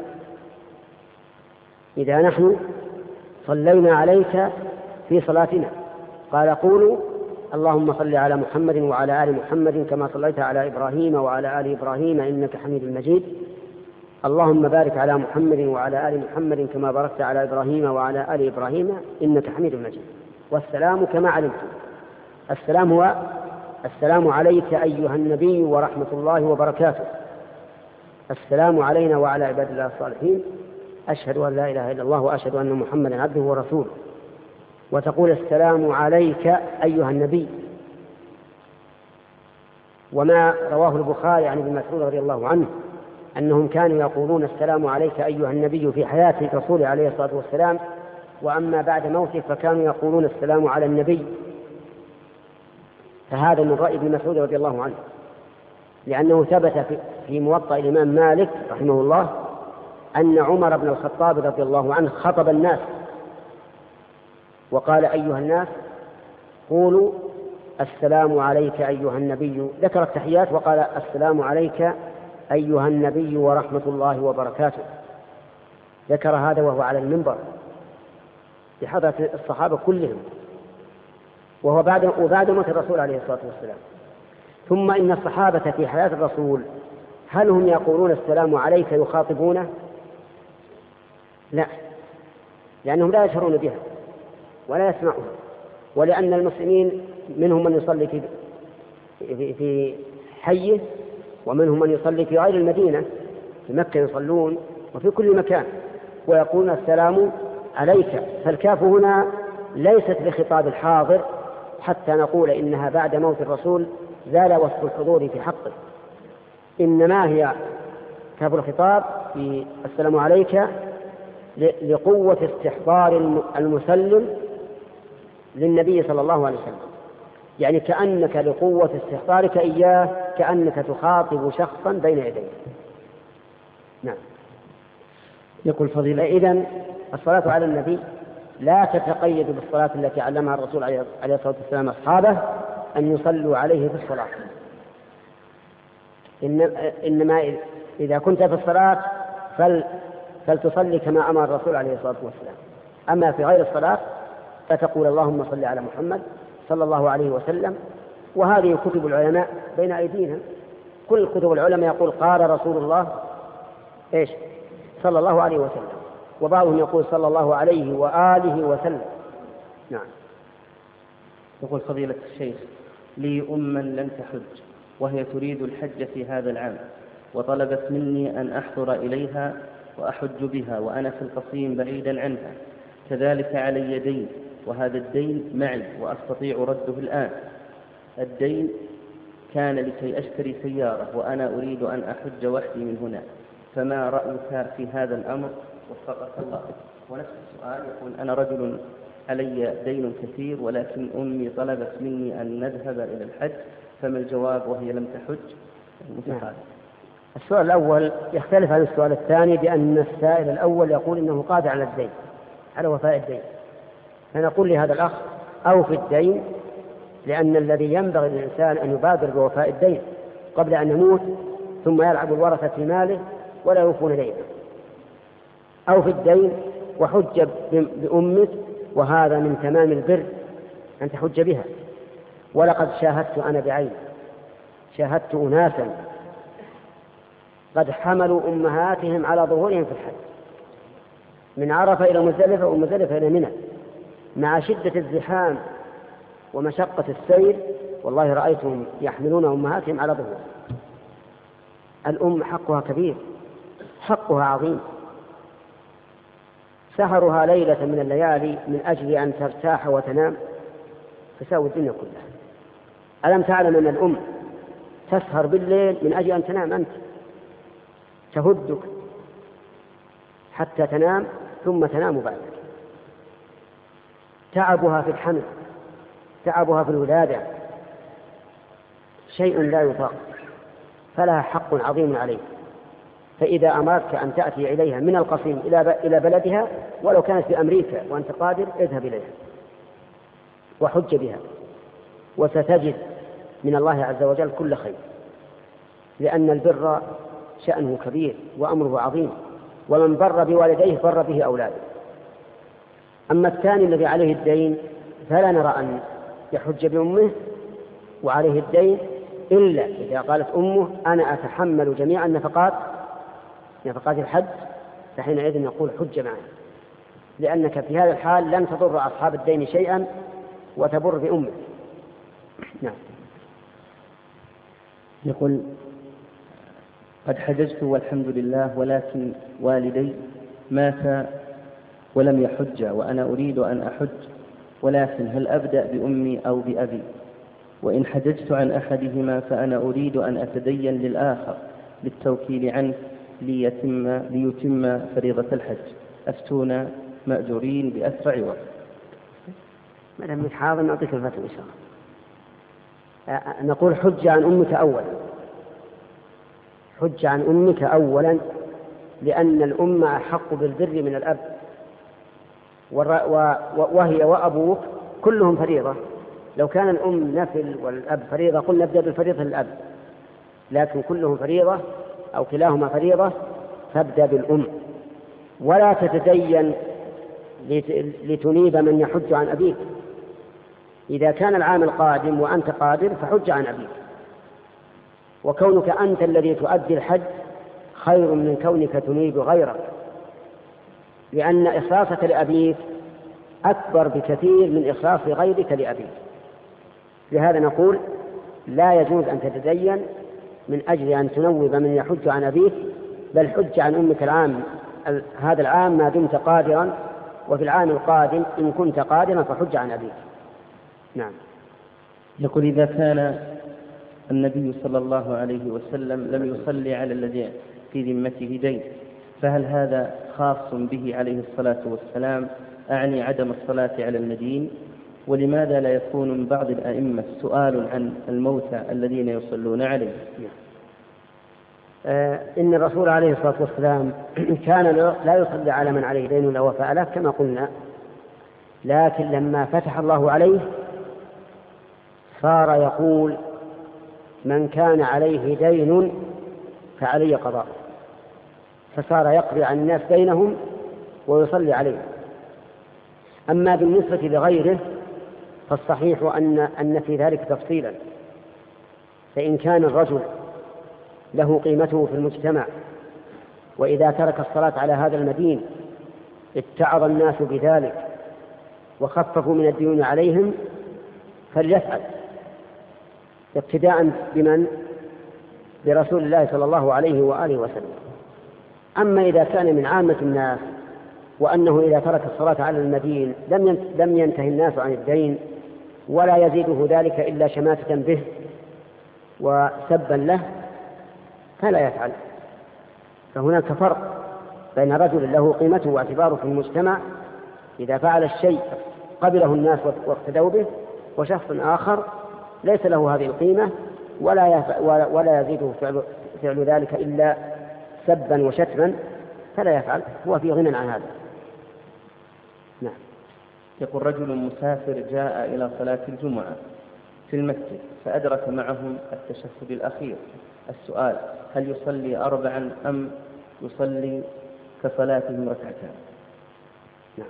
إذا نحن صلينا عليك في صلاتنا. قال: قولوا اللهم صل على محمد وعلى آل محمد كما صليت على إبراهيم وعلى آل إبراهيم إنك حميد مجيد، اللهم بارك على محمد وعلى آل محمد كما باركت على إبراهيم وعلى آل إبراهيم إنك حميد مجيد. والسلام كما علمتم. السلام هو السلام عليك أيها النبي ورحمة الله وبركاته. السلام علينا وعلى عباد الله الصالحين، أشهد أن لا إله إلا الله وأشهد أن محمدا عبده ورسوله. وتقول السلام عليك أيها النبي. وما رواه البخاري عن ابن مسعود رضي الله عنه أنهم كانوا يقولون السلام عليك أيها النبي في حياة الرسول عليه الصلاة والسلام، وأما بعد موته فكانوا يقولون السلام على النبي. فهذا من رأي ابن مسعود رضي الله عنه، لأنه ثبت في موطأ الإمام مالك رحمه الله أن عمر بن الخطاب رضي الله عنه خطب الناس وقال: أيها الناس قولوا السلام عليك أيها النبي، ذكر التحيات وقال: السلام عليك أيها النبي ورحمة الله وبركاته. ذكر هذا وهو على المنبر بحضرة الصحابة كلهم، وهو بعد وبعد موت الرسول عليه الصلاة والسلام. ثم إن الصحابة في حياة الرسول هل هم يقولون السلام عليك يخاطبونه؟ لا، لأنهم لا يشعرون بها ولا يسمعون، ولأن المسلمين منهم من يصلي في في حيه، ومنهم من يصلي في غير المدينة، في مكة يصلون وفي كل مكان ويقولون السلام عليك. فالكاف هنا ليست بخطاب الحاضر حتى نقول إنها بعد موت الرسول زال وصف الحضور في حقه، إنما هي كاف الخطاب في السلام عليك لقوة استحضار المسلم للنبي صلى الله عليه وسلم، يعني كأنك لقوة استحضارك إياه كأنك تخاطب شخصا بين يديه. نعم. يقول فضيلة إذن الصلاة على النبي لا تتقيد بالصلاة التي علمها الرسول عليه الصلاة والسلام أصحابه أن يصلوا عليه في الصلاة، إنما إذا كنت في الصلاة فل فلتصلي كما أمر الرسول عليه الصلاة والسلام. أما في غير الصلاة فتقول اللهم صل على محمد صلى الله عليه وسلم. وهذه كتب العلماء بين أيدينا، كل كتب العلماء يقول قال رسول الله إيش صلى الله عليه وسلم، وبعضهم يقول صلى الله عليه وآله وسلم. نعم. يقول فضيلة الشيخ لي أما لم تحج وهي تريد الحج في هذا العام، وطلبت مني أن أحضر إليها وأحج بها وأنا في القصيم بعيدا عنها، كذلك علي دين، وهذا الدين معي وأستطيع رده الآن. الدين كان لكي أشتري سيارة وأنا أريد أن أحج وحدي من هنا، فما رأيك في هذا الأمر وفقك الله؟ ونفس السؤال يقول أنا رجل علي دين كثير ولكن أمي طلبت مني أن نذهب إلى الحج، فما الجواب وهي لم تحج؟ نعم. السؤال الأول يختلف عن السؤال الثاني بأن السائل الأول يقول إنه قادر على الدين، على وفاء الدين، فنقول لهذا الأخ أوفي الدين، لأن الذي ينبغي للإنسان أن يبادر بوفاء الدين قبل أن يموت، ثم يلعب الورثة في ماله ولا يوفون دينه. أوفي الدين وحج بأمك، وهذا من تمام البر أن تحج بها. ولقد شاهدت أنا بعيني، شاهدت أناسا قد حملوا أمهاتهم على ظهورهم في الحج من عرفة إلى مزدلفة ومزدلفة إلى منى مع شدة الزحام ومشقة السير، والله رأيتهم يحملون أمهاتهم على ظهورهم. الأم حقها كبير، حقها عظيم. سهرها ليلة من الليالي من أجل أن ترتاح وتنام تساوي الدنيا كلها. ألم تعلم أن الأم تسهر بالليل من أجل أن تنام أنت؟ تهدك حتى تنام ثم تنام بعدك. تعبها في الحمل، تعبها في الولادة شيء لا يطاق، فلها حق عظيم عليك. فإذا أمرتك أن تأتي إليها من القصيم إلى بلدها ولو كانت في أمريكا وأنت قادر، اذهب إليها وحج بها، وستجد من الله عز وجل كل خير، لأن البر شأنه كبير وأمره عظيم، ومن بر بوالديه بر به أولاده. أما الثاني الذي عليه الدين فلا نرى أن يحج بأمه وعليه الدين إلا إذا قالت أمه أنا أتحمل جميع النفقات نفقات الحج، فحينئذ نقول حج معه، لأنك في هذا الحال لن تضر أصحاب الدين شيئا وتبر بأمه. نعم. يقول قد حججت والحمد لله، ولكن والدي مات ولم يحج وأنا أريد أن أحج، ولكن هل أبدأ بأمي أو بأبي؟ وإن حججت عن أحدهما فأنا أريد أن أتدين للآخر بالتوكيل عنه ليتم, ليتم فريضة الحج، أفتونا مأجورين بأسرع وقت. ما دام حاضر نعطيك الفتوى إن شاء الله. نقول حج عن أمك أولا، حج عن أمك أولا، لأن الأم أحق بالبر من الأب، وهي وأبوك كلهم فريضة. لو كان الأم نفل والأب فريضة قلنا نبدأ بالفريضة للأب، لكن كلهم فريضة أو كلاهما فريضة فابدأ بالأم، ولا تتدين لتنيب من يحج عن أبيك. إذا كان العام القادم وأنت قادر فحج عن أبيك، وكونك أنت الذي تؤدي الحج خير من كونك تنيب غيرك، لأن إخلاصك لأبيك أكبر بكثير من إخلاص غيرك لأبيك. لهذا نقول لا يجوز أن تتدين من أجل أن تنوب من يحج عن أبيك، بل حج عن أمك العام هذا العام ما دمت قادرا، وفي العام القادم إن كنت قادرا فحج عن أبيك. نعم. يقول إذا كان النبي صلى الله عليه وسلم لم يصلي على الذي في ذمته دين، فهل هذا خاص به عليه الصلاة والسلام، أعني عدم الصلاة على المدين؟ ولماذا لا يكون من بعض الأئمة سؤال عن الموتى الذين يصلون عليه؟ آه إن الرسول عليه الصلاة والسلام كان لا يصلي على من عليه دين ولا وفاء له كما قلنا، لكن لما فتح الله عليه صار يقول من كان عليه دين فعلي قضاء، فصار يقضي عن الناس دينهم ويصلي عليهم. أما بالنسبة لغيره فالصحيح أن, أن في ذلك تفصيلا، فإن كان الرجل له قيمته في المجتمع وإذا ترك الصلاة على هذا المدين اتعظ الناس بذلك وخففوا من الديون عليهم فليفعل ابتداء بمن؟ برسول الله صلى الله عليه وآله وسلم. أما إذا كان من عامة الناس وأنه إذا ترك الصلاة على المدين لم ينتهي الناس عن الدين ولا يزيده ذلك إلا شماتة به وسبا له فلا يفعل. فهناك فرق بين رجل له قيمته واعتباره في المجتمع إذا فعل الشيء قبله الناس واقتدوا به، وشخص آخر ليس له هذه القيمة ولا ولا يزيده فعل, فعل ذلك إلا سبا وشتما فلا يفعل، هو في غنى عن هذا. نعم. يقول رجل مسافر جاء إلى صلاة الجمعة في المسجد فأدرك معهم التشهد الأخير، السؤال هل يصلي أربعا أم يصلي كصلاتهم ركعتان؟ نعم.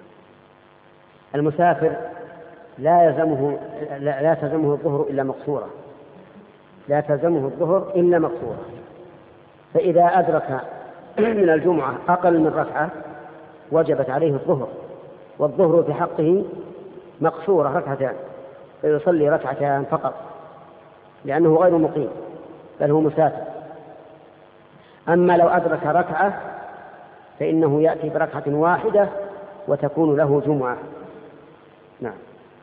المسافر لا يلزمه لا, لا تلزمه الظهر إلا مقصورة، لا تلزمه الظهر إلا مقصورة، فإذا أدرك من الجمعة أقل من ركعة وجبت عليه الظهر، والظهر في حقه مقصورة ركعتان، فيصلي ركعتان فقط لأنه غير مقيم بل هو مسافر. أما لو أدرك ركعة فإنه يأتي بركعة واحدة وتكون له جمعة. نعم.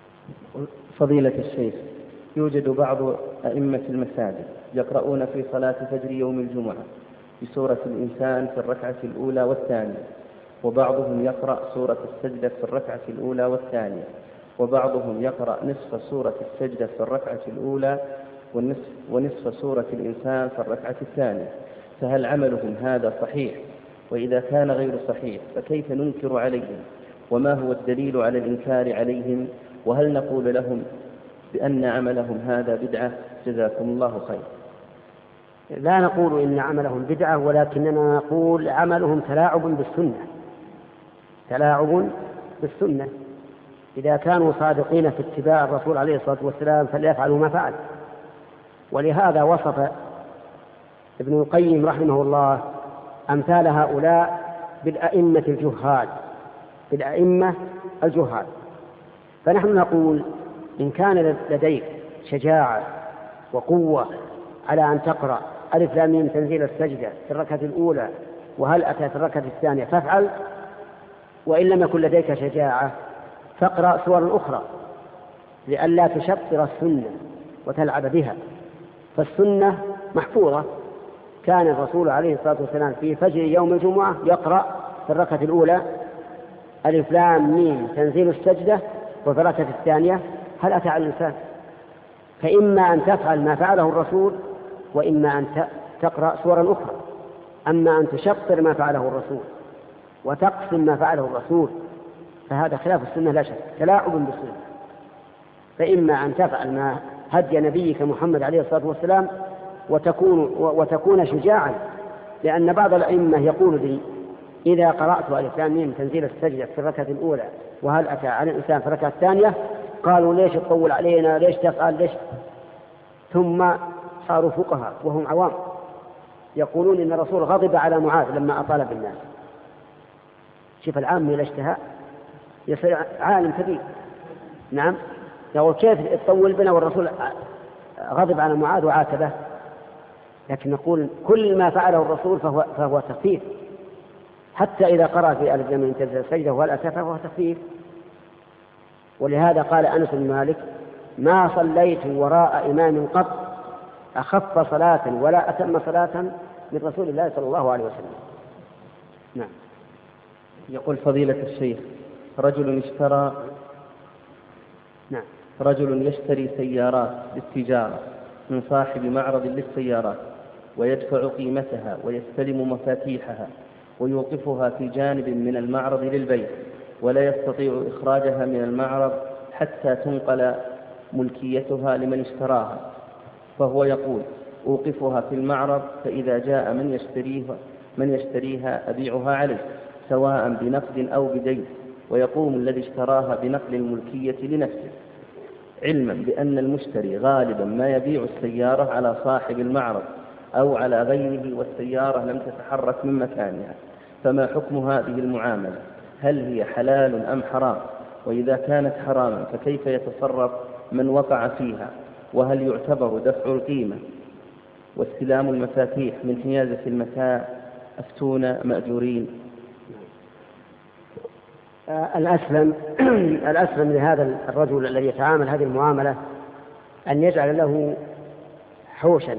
فضيلة الشيخ، يوجد بعض أئمة المساجد يقرؤون في صلاة فجر يوم الجمعة بسورة الإنسان في الركعة الأولى والثانية، وبعضهم يقرأ سورة السجدة في الركعة الأولى والثانية، وبعضهم يقرأ نصف سورة السجدة في الركعة الأولى ونصف, ونصف سورة الإنسان في الركعة الثانية، فهل عملهم هذا صحيح؟ وإذا كان غير صحيح فكيف ننكر عليهم؟ وما هو الدليل على الإنكار عليهم؟ وهل نقول لهم بأن عملهم هذا بدعة؟ جزاكم الله خير. لا نقول إن عملهم بدعة، ولكننا نقول عملهم تلاعب بالسنة، تلاعب بالسنة. إذا كانوا صادقين في اتباع الرسول عليه الصلاة والسلام فليفعلوا ما فعل. ولهذا وصف ابن القيم رحمه الله أمثال هؤلاء بالأئمة الجهال، بالأئمة الجهال. فنحن نقول إن كان لديك شجاعة وقوة على أن تقرأ ألف لام ميم تنزيل السجدة في الركعة الأولى وهل أتى في الركعة الثانية فافعل، وإن لم يكن لديك شجاعة فاقرأ سور أخرى لئلا تشطر السنة وتلعب بها. فالسنة محفوظة، كان الرسول عليه الصلاة والسلام في فجر يوم الجمعة يقرأ في الركعة الأولى ألف لام ميم تنزيل السجدة وفي الركعة الثانية هل أتى على الإنسان. فإما أن تفعل ما فعله الرسول وإما أن تقرأ سورا أخرى. أما أن تشطر ما فعله الرسول وتقسم ما فعله الرسول فهذا خلاف السنة لا شك، تلاعب بالسنة. فإما أن تفعل ما هدي نبيك محمد عليه الصلاة والسلام وتكون, وتكون شجاعا، لأن بعض الأئمة يقول لي إذا قرأت ألف لام ميم تنزيل السجدة في الركعة الأولى وهل أتى على الإنسان في الركعة الثانية قالوا ليش تطول علينا، ليش تفعل، ليش؟ ثم صاروا فقهاء وهم عوام يقولون إن الرسول غضب على معاذ لما أطال بالناس. شوف العام من الاشتهاء يصير عالم كبير. نعم، يقول كيف تطول بنا والرسول غضب على معاذ وعاتبه. لكن نقول كل ما فعله الرسول فهو, فهو تخفيف، حتى إذا قرأ في ألف لام تنزل السجدة والأسفة فهو تخفيف. ولهذا قال أنس بن مالك: ما صليت وراء إمام قط أخف صلاة ولا أتم صلاة من رسول الله صلى الله عليه وسلم. نعم. يقول فضيلة الشيخ: رجل اشترى نعم. رجل يشتري سيارات للتجارة من صاحب معرض للسيارات ويدفع قيمتها ويستلم مفاتيحها ويوقفها في جانب من المعرض للبيع، ولا يستطيع إخراجها من المعرض حتى تنقل ملكيتها لمن اشتراها، فهو يقول: أوقفها في المعرض، فإذا جاء من يشتريها من يشتريها أبيعها عليه سواء بنقد أو بدين، ويقوم الذي اشتراها بنقل الملكية لنفسه، علما بأن المشتري غالبا ما يبيع السيارة على صاحب المعرض أو على غيره والسيارة لم تتحرك من مكانها. فما حكم هذه المعاملة؟ هل هي حلال أم حرام؟ وإذا كانت حراما فكيف يتصرف من وقع فيها؟ وهل يعتبر دفع القيمة واستلام المفاتيح من حيازة المتاع؟ أفتونا مأجورين. الأسلم الأسلم لهذا الرجل الذي يتعامل هذه المعاملة أن يجعل له حوشا،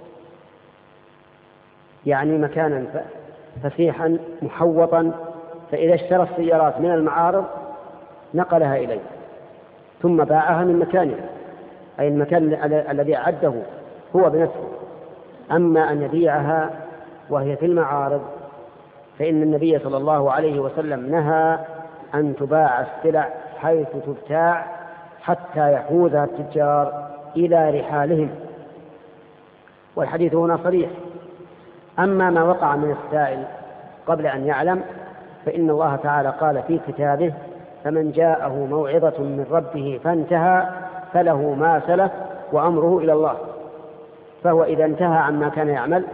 يعني مكانا فسيحا محوطا، فإذا اشترى السيارات من المعارض نقلها إليه ثم باعها من مكانها، أي المكان الذي أعده هو بنفسه. أما أن يبيعها وهي في المعارض فإن النبي صلى الله عليه وسلم نهى أن تباع السلع حيث تبتاع حتى يحوزها التجار إلى رحالهم، والحديث هنا صريح. أما ما وقع من السائل قبل أن يعلم فإن الله تعالى قال في كتابه: فمن جاءه موعظة من ربه فانتهى فله ما سلف وأمره إلى الله. فهو إذا انتهى عما كان يعمل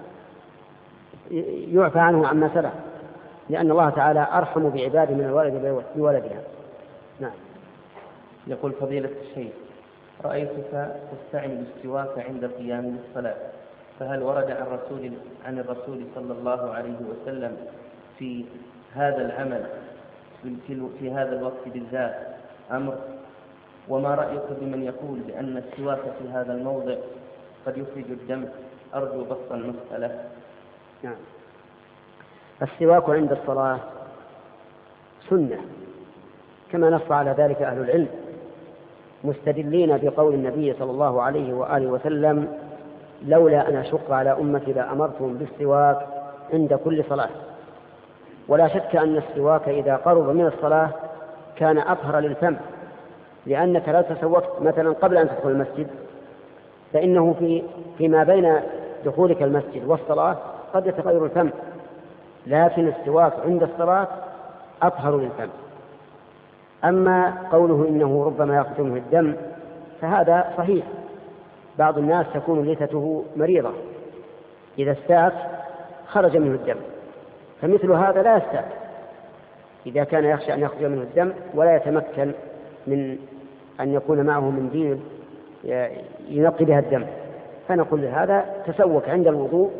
يعفى عنه عما سلف، لأن الله تعالى أرحم بعباده من الوالد بولدها. نعم. يقول فضيلة الشيخ: رأيتك تستعمل السواك عند قيام للصلاة، فهل ورد عن الرسول عن الرسول صلى الله عليه وسلم في هذا العمل في هذا الوقت بالذات أمر؟ وما رأيك بمن يقول بأن السواك في هذا الموضع قد يخرج الدم؟ أرجو بسط المسألة. نعم. السواك عند الصلاة سنة كما نص على ذلك أهل العلم، مستدلين بقول النبي صلى الله عليه وآله وسلم: لولا أن أشق على أمتي لأمرتهم بالسواك عند كل صلاة. ولا شك أن السواك إذا قرب من الصلاة كان أطهر للفم، لأنك لو تسوكت مثلا قبل أن تدخل المسجد فإنه في فيما بين دخولك المسجد والصلاة قد يتغير الفم، لكن السواك عند الصلاة أطهر للفم. أما قوله إنه ربما يخرج منه الدم فهذا صحيح، بعض الناس تكون لثته مريضة، إذا استاك خرج منه الدم، فمثل هذا لا يستاك إذا كان يخشى أن يخرج منه الدم ولا يتمكن من أن يكون معه منديل ينقي بها الدم، فنقول هذا تسوك عند الوضوء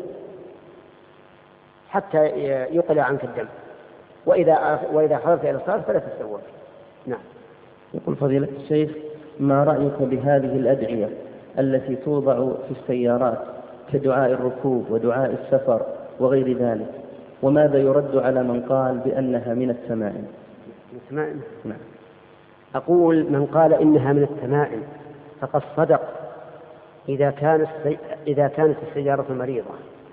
حتى يقلع عنك الدم، وإذا وإذا حضرت إلى الصلاة فلا تتسوك. نعم. يقول فضيلة الشيخ: ما رأيك بهذه الأدعية التي توضع في السيارات كدعاء الركوب ودعاء السفر وغير ذلك؟ وماذا يرد على من قال بأنها من التمائم؟ التمائم؟ نعم. أقول من قال إنها من التمائم فقد صدق إذا كانت إذا كانت السيارة مريضة.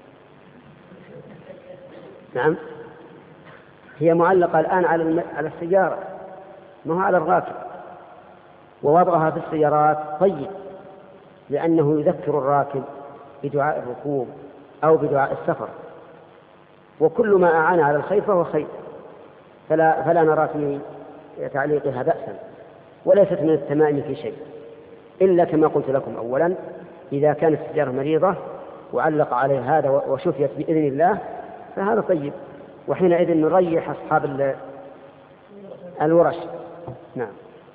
نعم، هي معلقة الآن على على السيارة ما هو على الراكب، ووضعها في السيارات طيب، لأنه يذكر الراكب بدعاء الركوب أو بدعاء السفر، وكل ما أعان على الخير فهو خير، فلا, فلا نرى في تعليقها بأسا، وليست من التمائم في شيء، إلا كما قلت لكم أولا إذا كانت السيارة مريضة وعلق عليه هذا وشفيت بإذن الله فهذا طيب، وحينئذ نريح أصحاب الورش. نعم.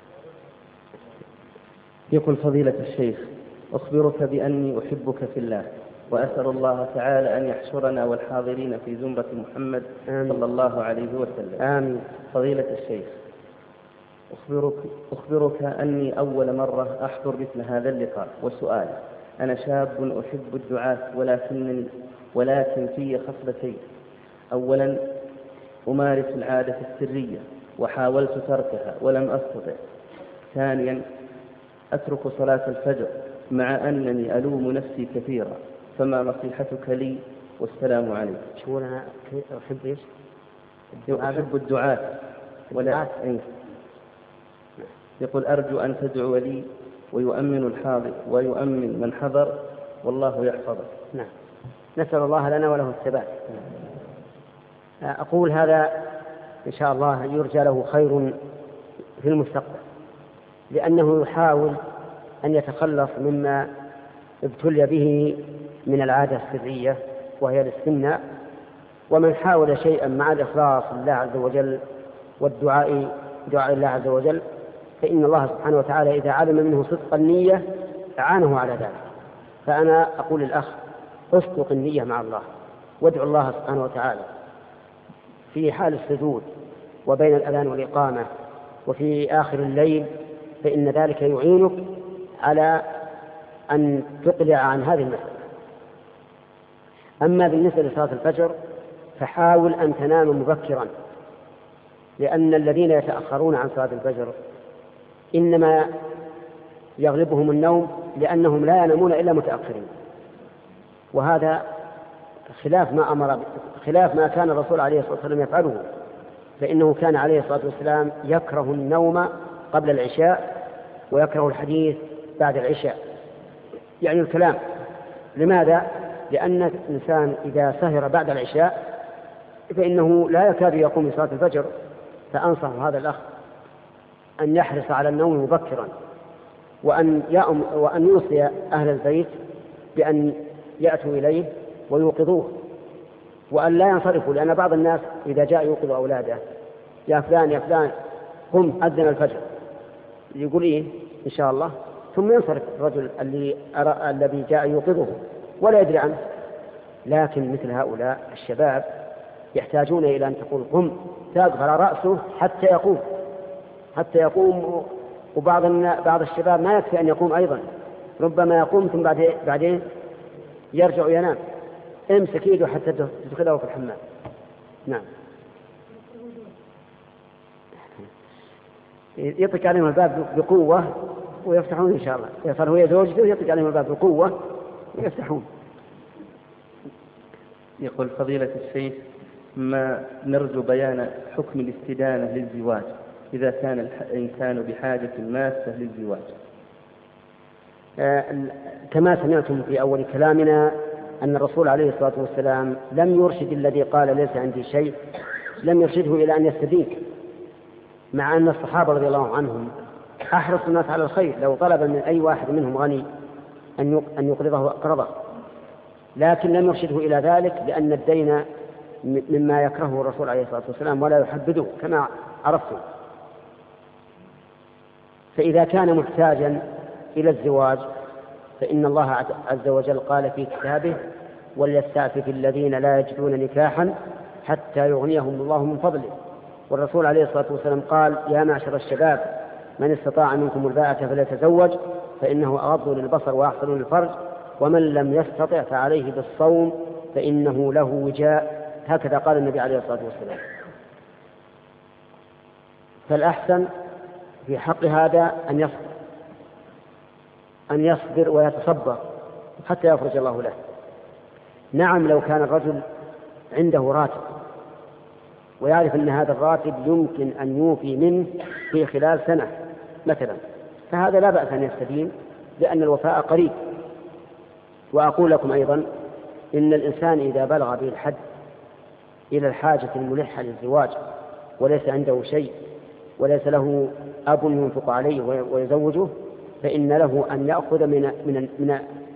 يقول فضيلة الشيخ: أخبرك بأني أحبك في الله، وأسأل الله تعالى أن يحشرنا والحاضرين في زمرة محمد آمين. صلى الله عليه وسلم. آمين. فضيلة الشيخ، أخبرك, أخبرك أني أول مرة أحضر مثل هذا اللقاء، وسؤال: أنا شاب أحب الدعاة، ولكن ولكن في خصلتين: أولا أمارس العادة السرية وحاولت تركها ولم أستطع. ثانيا أترك صلاة الفجر مع أنني ألوم نفسي كثيرا، فما نصيحتك لي؟ والسلام عليكم. شو أنا أحب إيش؟ أحب الدعاة ولا إيه؟ يقول: أرجو أن تدعو لي ويؤمن الحاضر ويؤمن من حضر، والله يحفظك. نعم، نسأل الله لنا وله الثبات. أقول هذا إن شاء الله يرجى له خير في المستقبل، لأنه يحاول أن يتخلص مما ابتلي به من العادة السرية وهي الاستمناء. ومن حاول شيئا مع الإخلاص لله عز وجل والدعاء دعاء الله عز وجل فإن الله سبحانه وتعالى إذا علم منه صدق النية أعانه على ذلك. فأنا أقول للأخ: اصدق النية مع الله، وادعو الله سبحانه وتعالى في حال السجود وبين الأذان والإقامة وفي آخر الليل، فإن ذلك يعينك على أن تقلع عن هذه المسألة. أما بالنسبة لصلاة الفجر فحاول أن تنام مبكرا، لأن الذين يتأخرون عن صلاة الفجر إنما يغلبهم النوم لأنهم لا ينامون إلا متأخرين، وهذا خلاف ما أمر خلاف ما كان الرسول عليه الصلاة والسلام يفعله، فإنه كان عليه الصلاة والسلام يكره النوم قبل العشاء ويكره الحديث بعد العشاء، يعني الكلام. لماذا؟ لأن الإنسان إذا سهر بعد العشاء فإنه لا يكاد يقوم بصلاة الفجر. فأنصح هذا الأخ أن يحرص على النوم مبكرا، وأن يأم وأن يوصي أهل البيت بأن يأتوا إليه ويوقظوه، وأن لا ينصرفوا، لأن بعض الناس إذا جاء يوقظ أولاده: يا فلان يا فلان قم أذن الفجر، يقول إيه إن شاء الله، ثم ينصرف الرجل اللي أرى الذي جاء يوقظه ولا يدري عنه. لكن مثل هؤلاء الشباب يحتاجون إلى أن تقول قم، تغفر رأسه حتى يقوم حتى يقوم وبعض بعض الشباب ما يكفي أن يقوم أيضا، ربما يقوم ثم بعدين يرجع ينام. امسك يده حتى تدخله في الحمام. نعم. يطق عليهم الباب بقوة ويفتحون إن شاء الله، صار هو زوجته يطق عليهم الباب بقوة ويفتحون. يقول فضيلة الشيخ: ما نرجو بيان حكم الاستدانة للزواج إذا كان الإنسان بحاجة ماسة للزواج. آه كما سمعتم في أول كلامنا أن الرسول عليه الصلاة والسلام لم يرشد الذي قال ليس عندي شيء، لم يرشده إلى أن يستدين، مع أن الصحابة رضي الله عنهم أحرص الناس على الخير، لو طلب من أي واحد منهم غني أن يقرضه أقرضه، لكن لم يرشده إلى ذلك لأن الدين مما يكرهه الرسول عليه الصلاة والسلام ولا يحبده كما عرفتم. فإذا كان محتاجا إلى الزواج فإن الله عز وجل قال في كتابه: وليستعفف الذين لا يجدون نكاحا حتى يغنيهم الله من فضله. والرسول عليه الصلاة والسلام قال: يا معشر الشباب من استطاع منكم الباءة فليتزوج فإنه أغض للبصر وأحسن للفرج، ومن لم يستطع فعليه بالصوم فإنه له وجاء. هكذا قال النبي عليه الصلاة والسلام. فالأحسن في حق هذا أن يصبر أن يصبر ويتصبر حتى يفرج الله له. نعم، لو كان الرجل عنده راتب ويعرف أن هذا الراتب يمكن أن يوفي منه في خلال سنة مثلا، فهذا لا بأس أن يستدين لأن الوفاء قريب. وأقول لكم أيضا إن الإنسان إذا بلغ به الحد إلى الحاجة الملحة للزواج وليس عنده شيء وليس له أب ينفق عليه ويزوجه، فإن له أن يأخذ من من من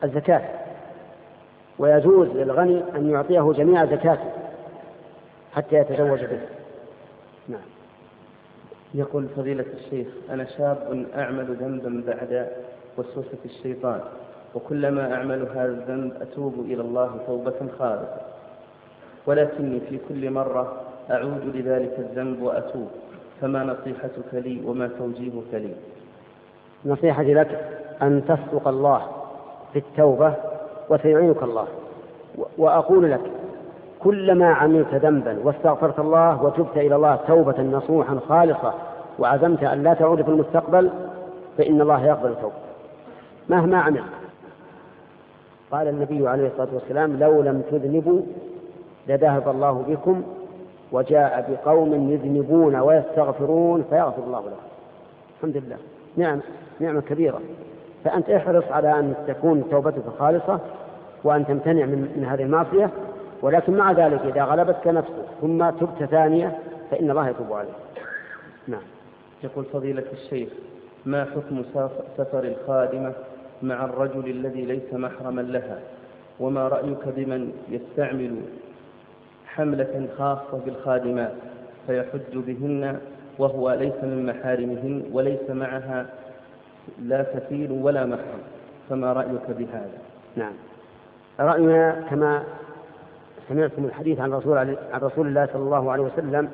الزكاة، ويجوز للغني أن يعطيه جميع زكاته حتى يتزوج به. نعم. يقول فضيلة الشيخ: أنا شاب أعمل ذنبا بعد وسوسة الشيطان، وكلما أعمل هذا الذنب أتوب إلى الله توبة خالصة، ولكني في كل مرة أعود لذلك الذنب وأتوب، فما نصيحتك لي وما توجيهك لي؟ نصيحتي لك أن تصدق الله في التوبة وسيعينك الله. وأقول لك كلما عملت ذنبا واستغفرت الله وتبت إلى الله توبة نصوحا خالصة وعزمت أن لا تعود في المستقبل فإن الله يقبل التوبة مهما عملت. قال النبي عليه الصلاة والسلام: لو لم تذنبوا لذهب الله بكم وجاء بقوم يذنبون ويستغفرون فيغفر الله لهم. الحمد لله، نعم نعمة كبيرة. فأنت احرص على أن تكون توبتك خالصة وأن تمتنع من, من هذه المعصية، ولكن مع ذلك إذا غلبتك نفسك ثم تبت ثانية فإن الله يتوب عليك. نعم. يقول فضيلة الشيخ: ما حكم سفر الخادمة مع الرجل الذي ليس محرما لها؟ وما رأيك بمن يستعمل حملة خاصة بالخادمات فيحج بهن وهو ليس من محارمهن وليس معها لا كفيل ولا محرم؟ فما رأيك بهذا؟ نعم، رأينا كما سمعتم الحديث عن رسول, عن رسول الله صلى الله عليه وسلم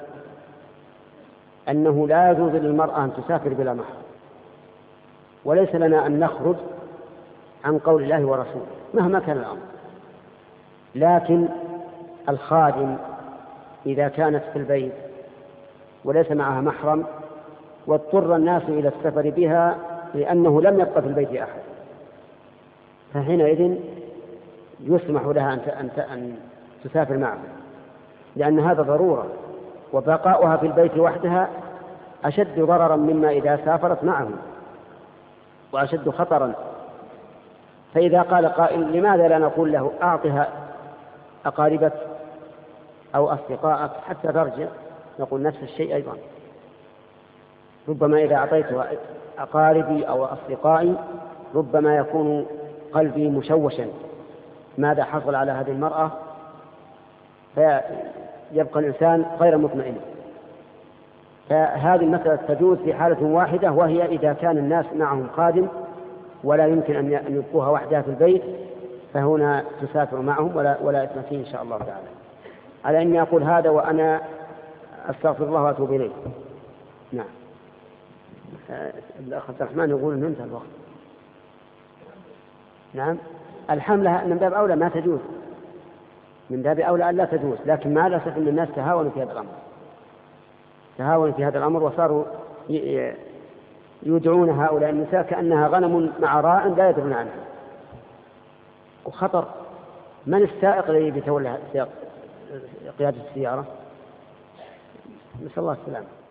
أنه لا يجوز للمرأة أن تسافر بلا محرم، وليس لنا أن نخرج عن قول الله ورسوله مهما كان الأمر. لكن الخادم إذا كانت في البيت وليس معها محرم واضطر الناس إلى السفر بها لأنه لم يبقى في البيت أحد، فحينئذ يسمح لها أن أن تسافر معه، لأن هذا ضرورة، وبقاؤها في البيت وحدها أشد ضررا مما إذا سافرت معه وأشد خطرا. فإذا قال قائل: لماذا لا نقول له أعطها أقاربك أو أصدقائك حتى ترجع؟ نقول نفس الشيء أيضا. ربما إذا أعطيتها أقاربي أو أصدقائي ربما يكون قلبي مشوشا ماذا حصل على هذه المرأة، فيبقى الإنسان غير مطمئن. فهذه المسألة تجوز في حالة واحدة، وهي إذا كان الناس معهم خادم ولا يمكن أن يبقوها وحدها في البيت، فهنا تسافر معهم ولا, ولا إثم فيه إن شاء الله تعالى. على أني أقول هذا وأنا أستغفر الله وأتوب إليه. نعم. الأخ عبد الرحمن يقول أنه انتهى الوقت. نعم، الحملة من باب أولى ما تجوز، من باب أولى أن لا تجوز، لكن مع الأسف أن الناس تهاونوا في هذا الأمر تهاونوا في هذا الأمر وصاروا يدعون هؤلاء النساء كأنها غنم مع راع لا يدرون عنها، وخطر. من السائق الذي يتولى قيادة السيارة؟ نسأل الله السلامة.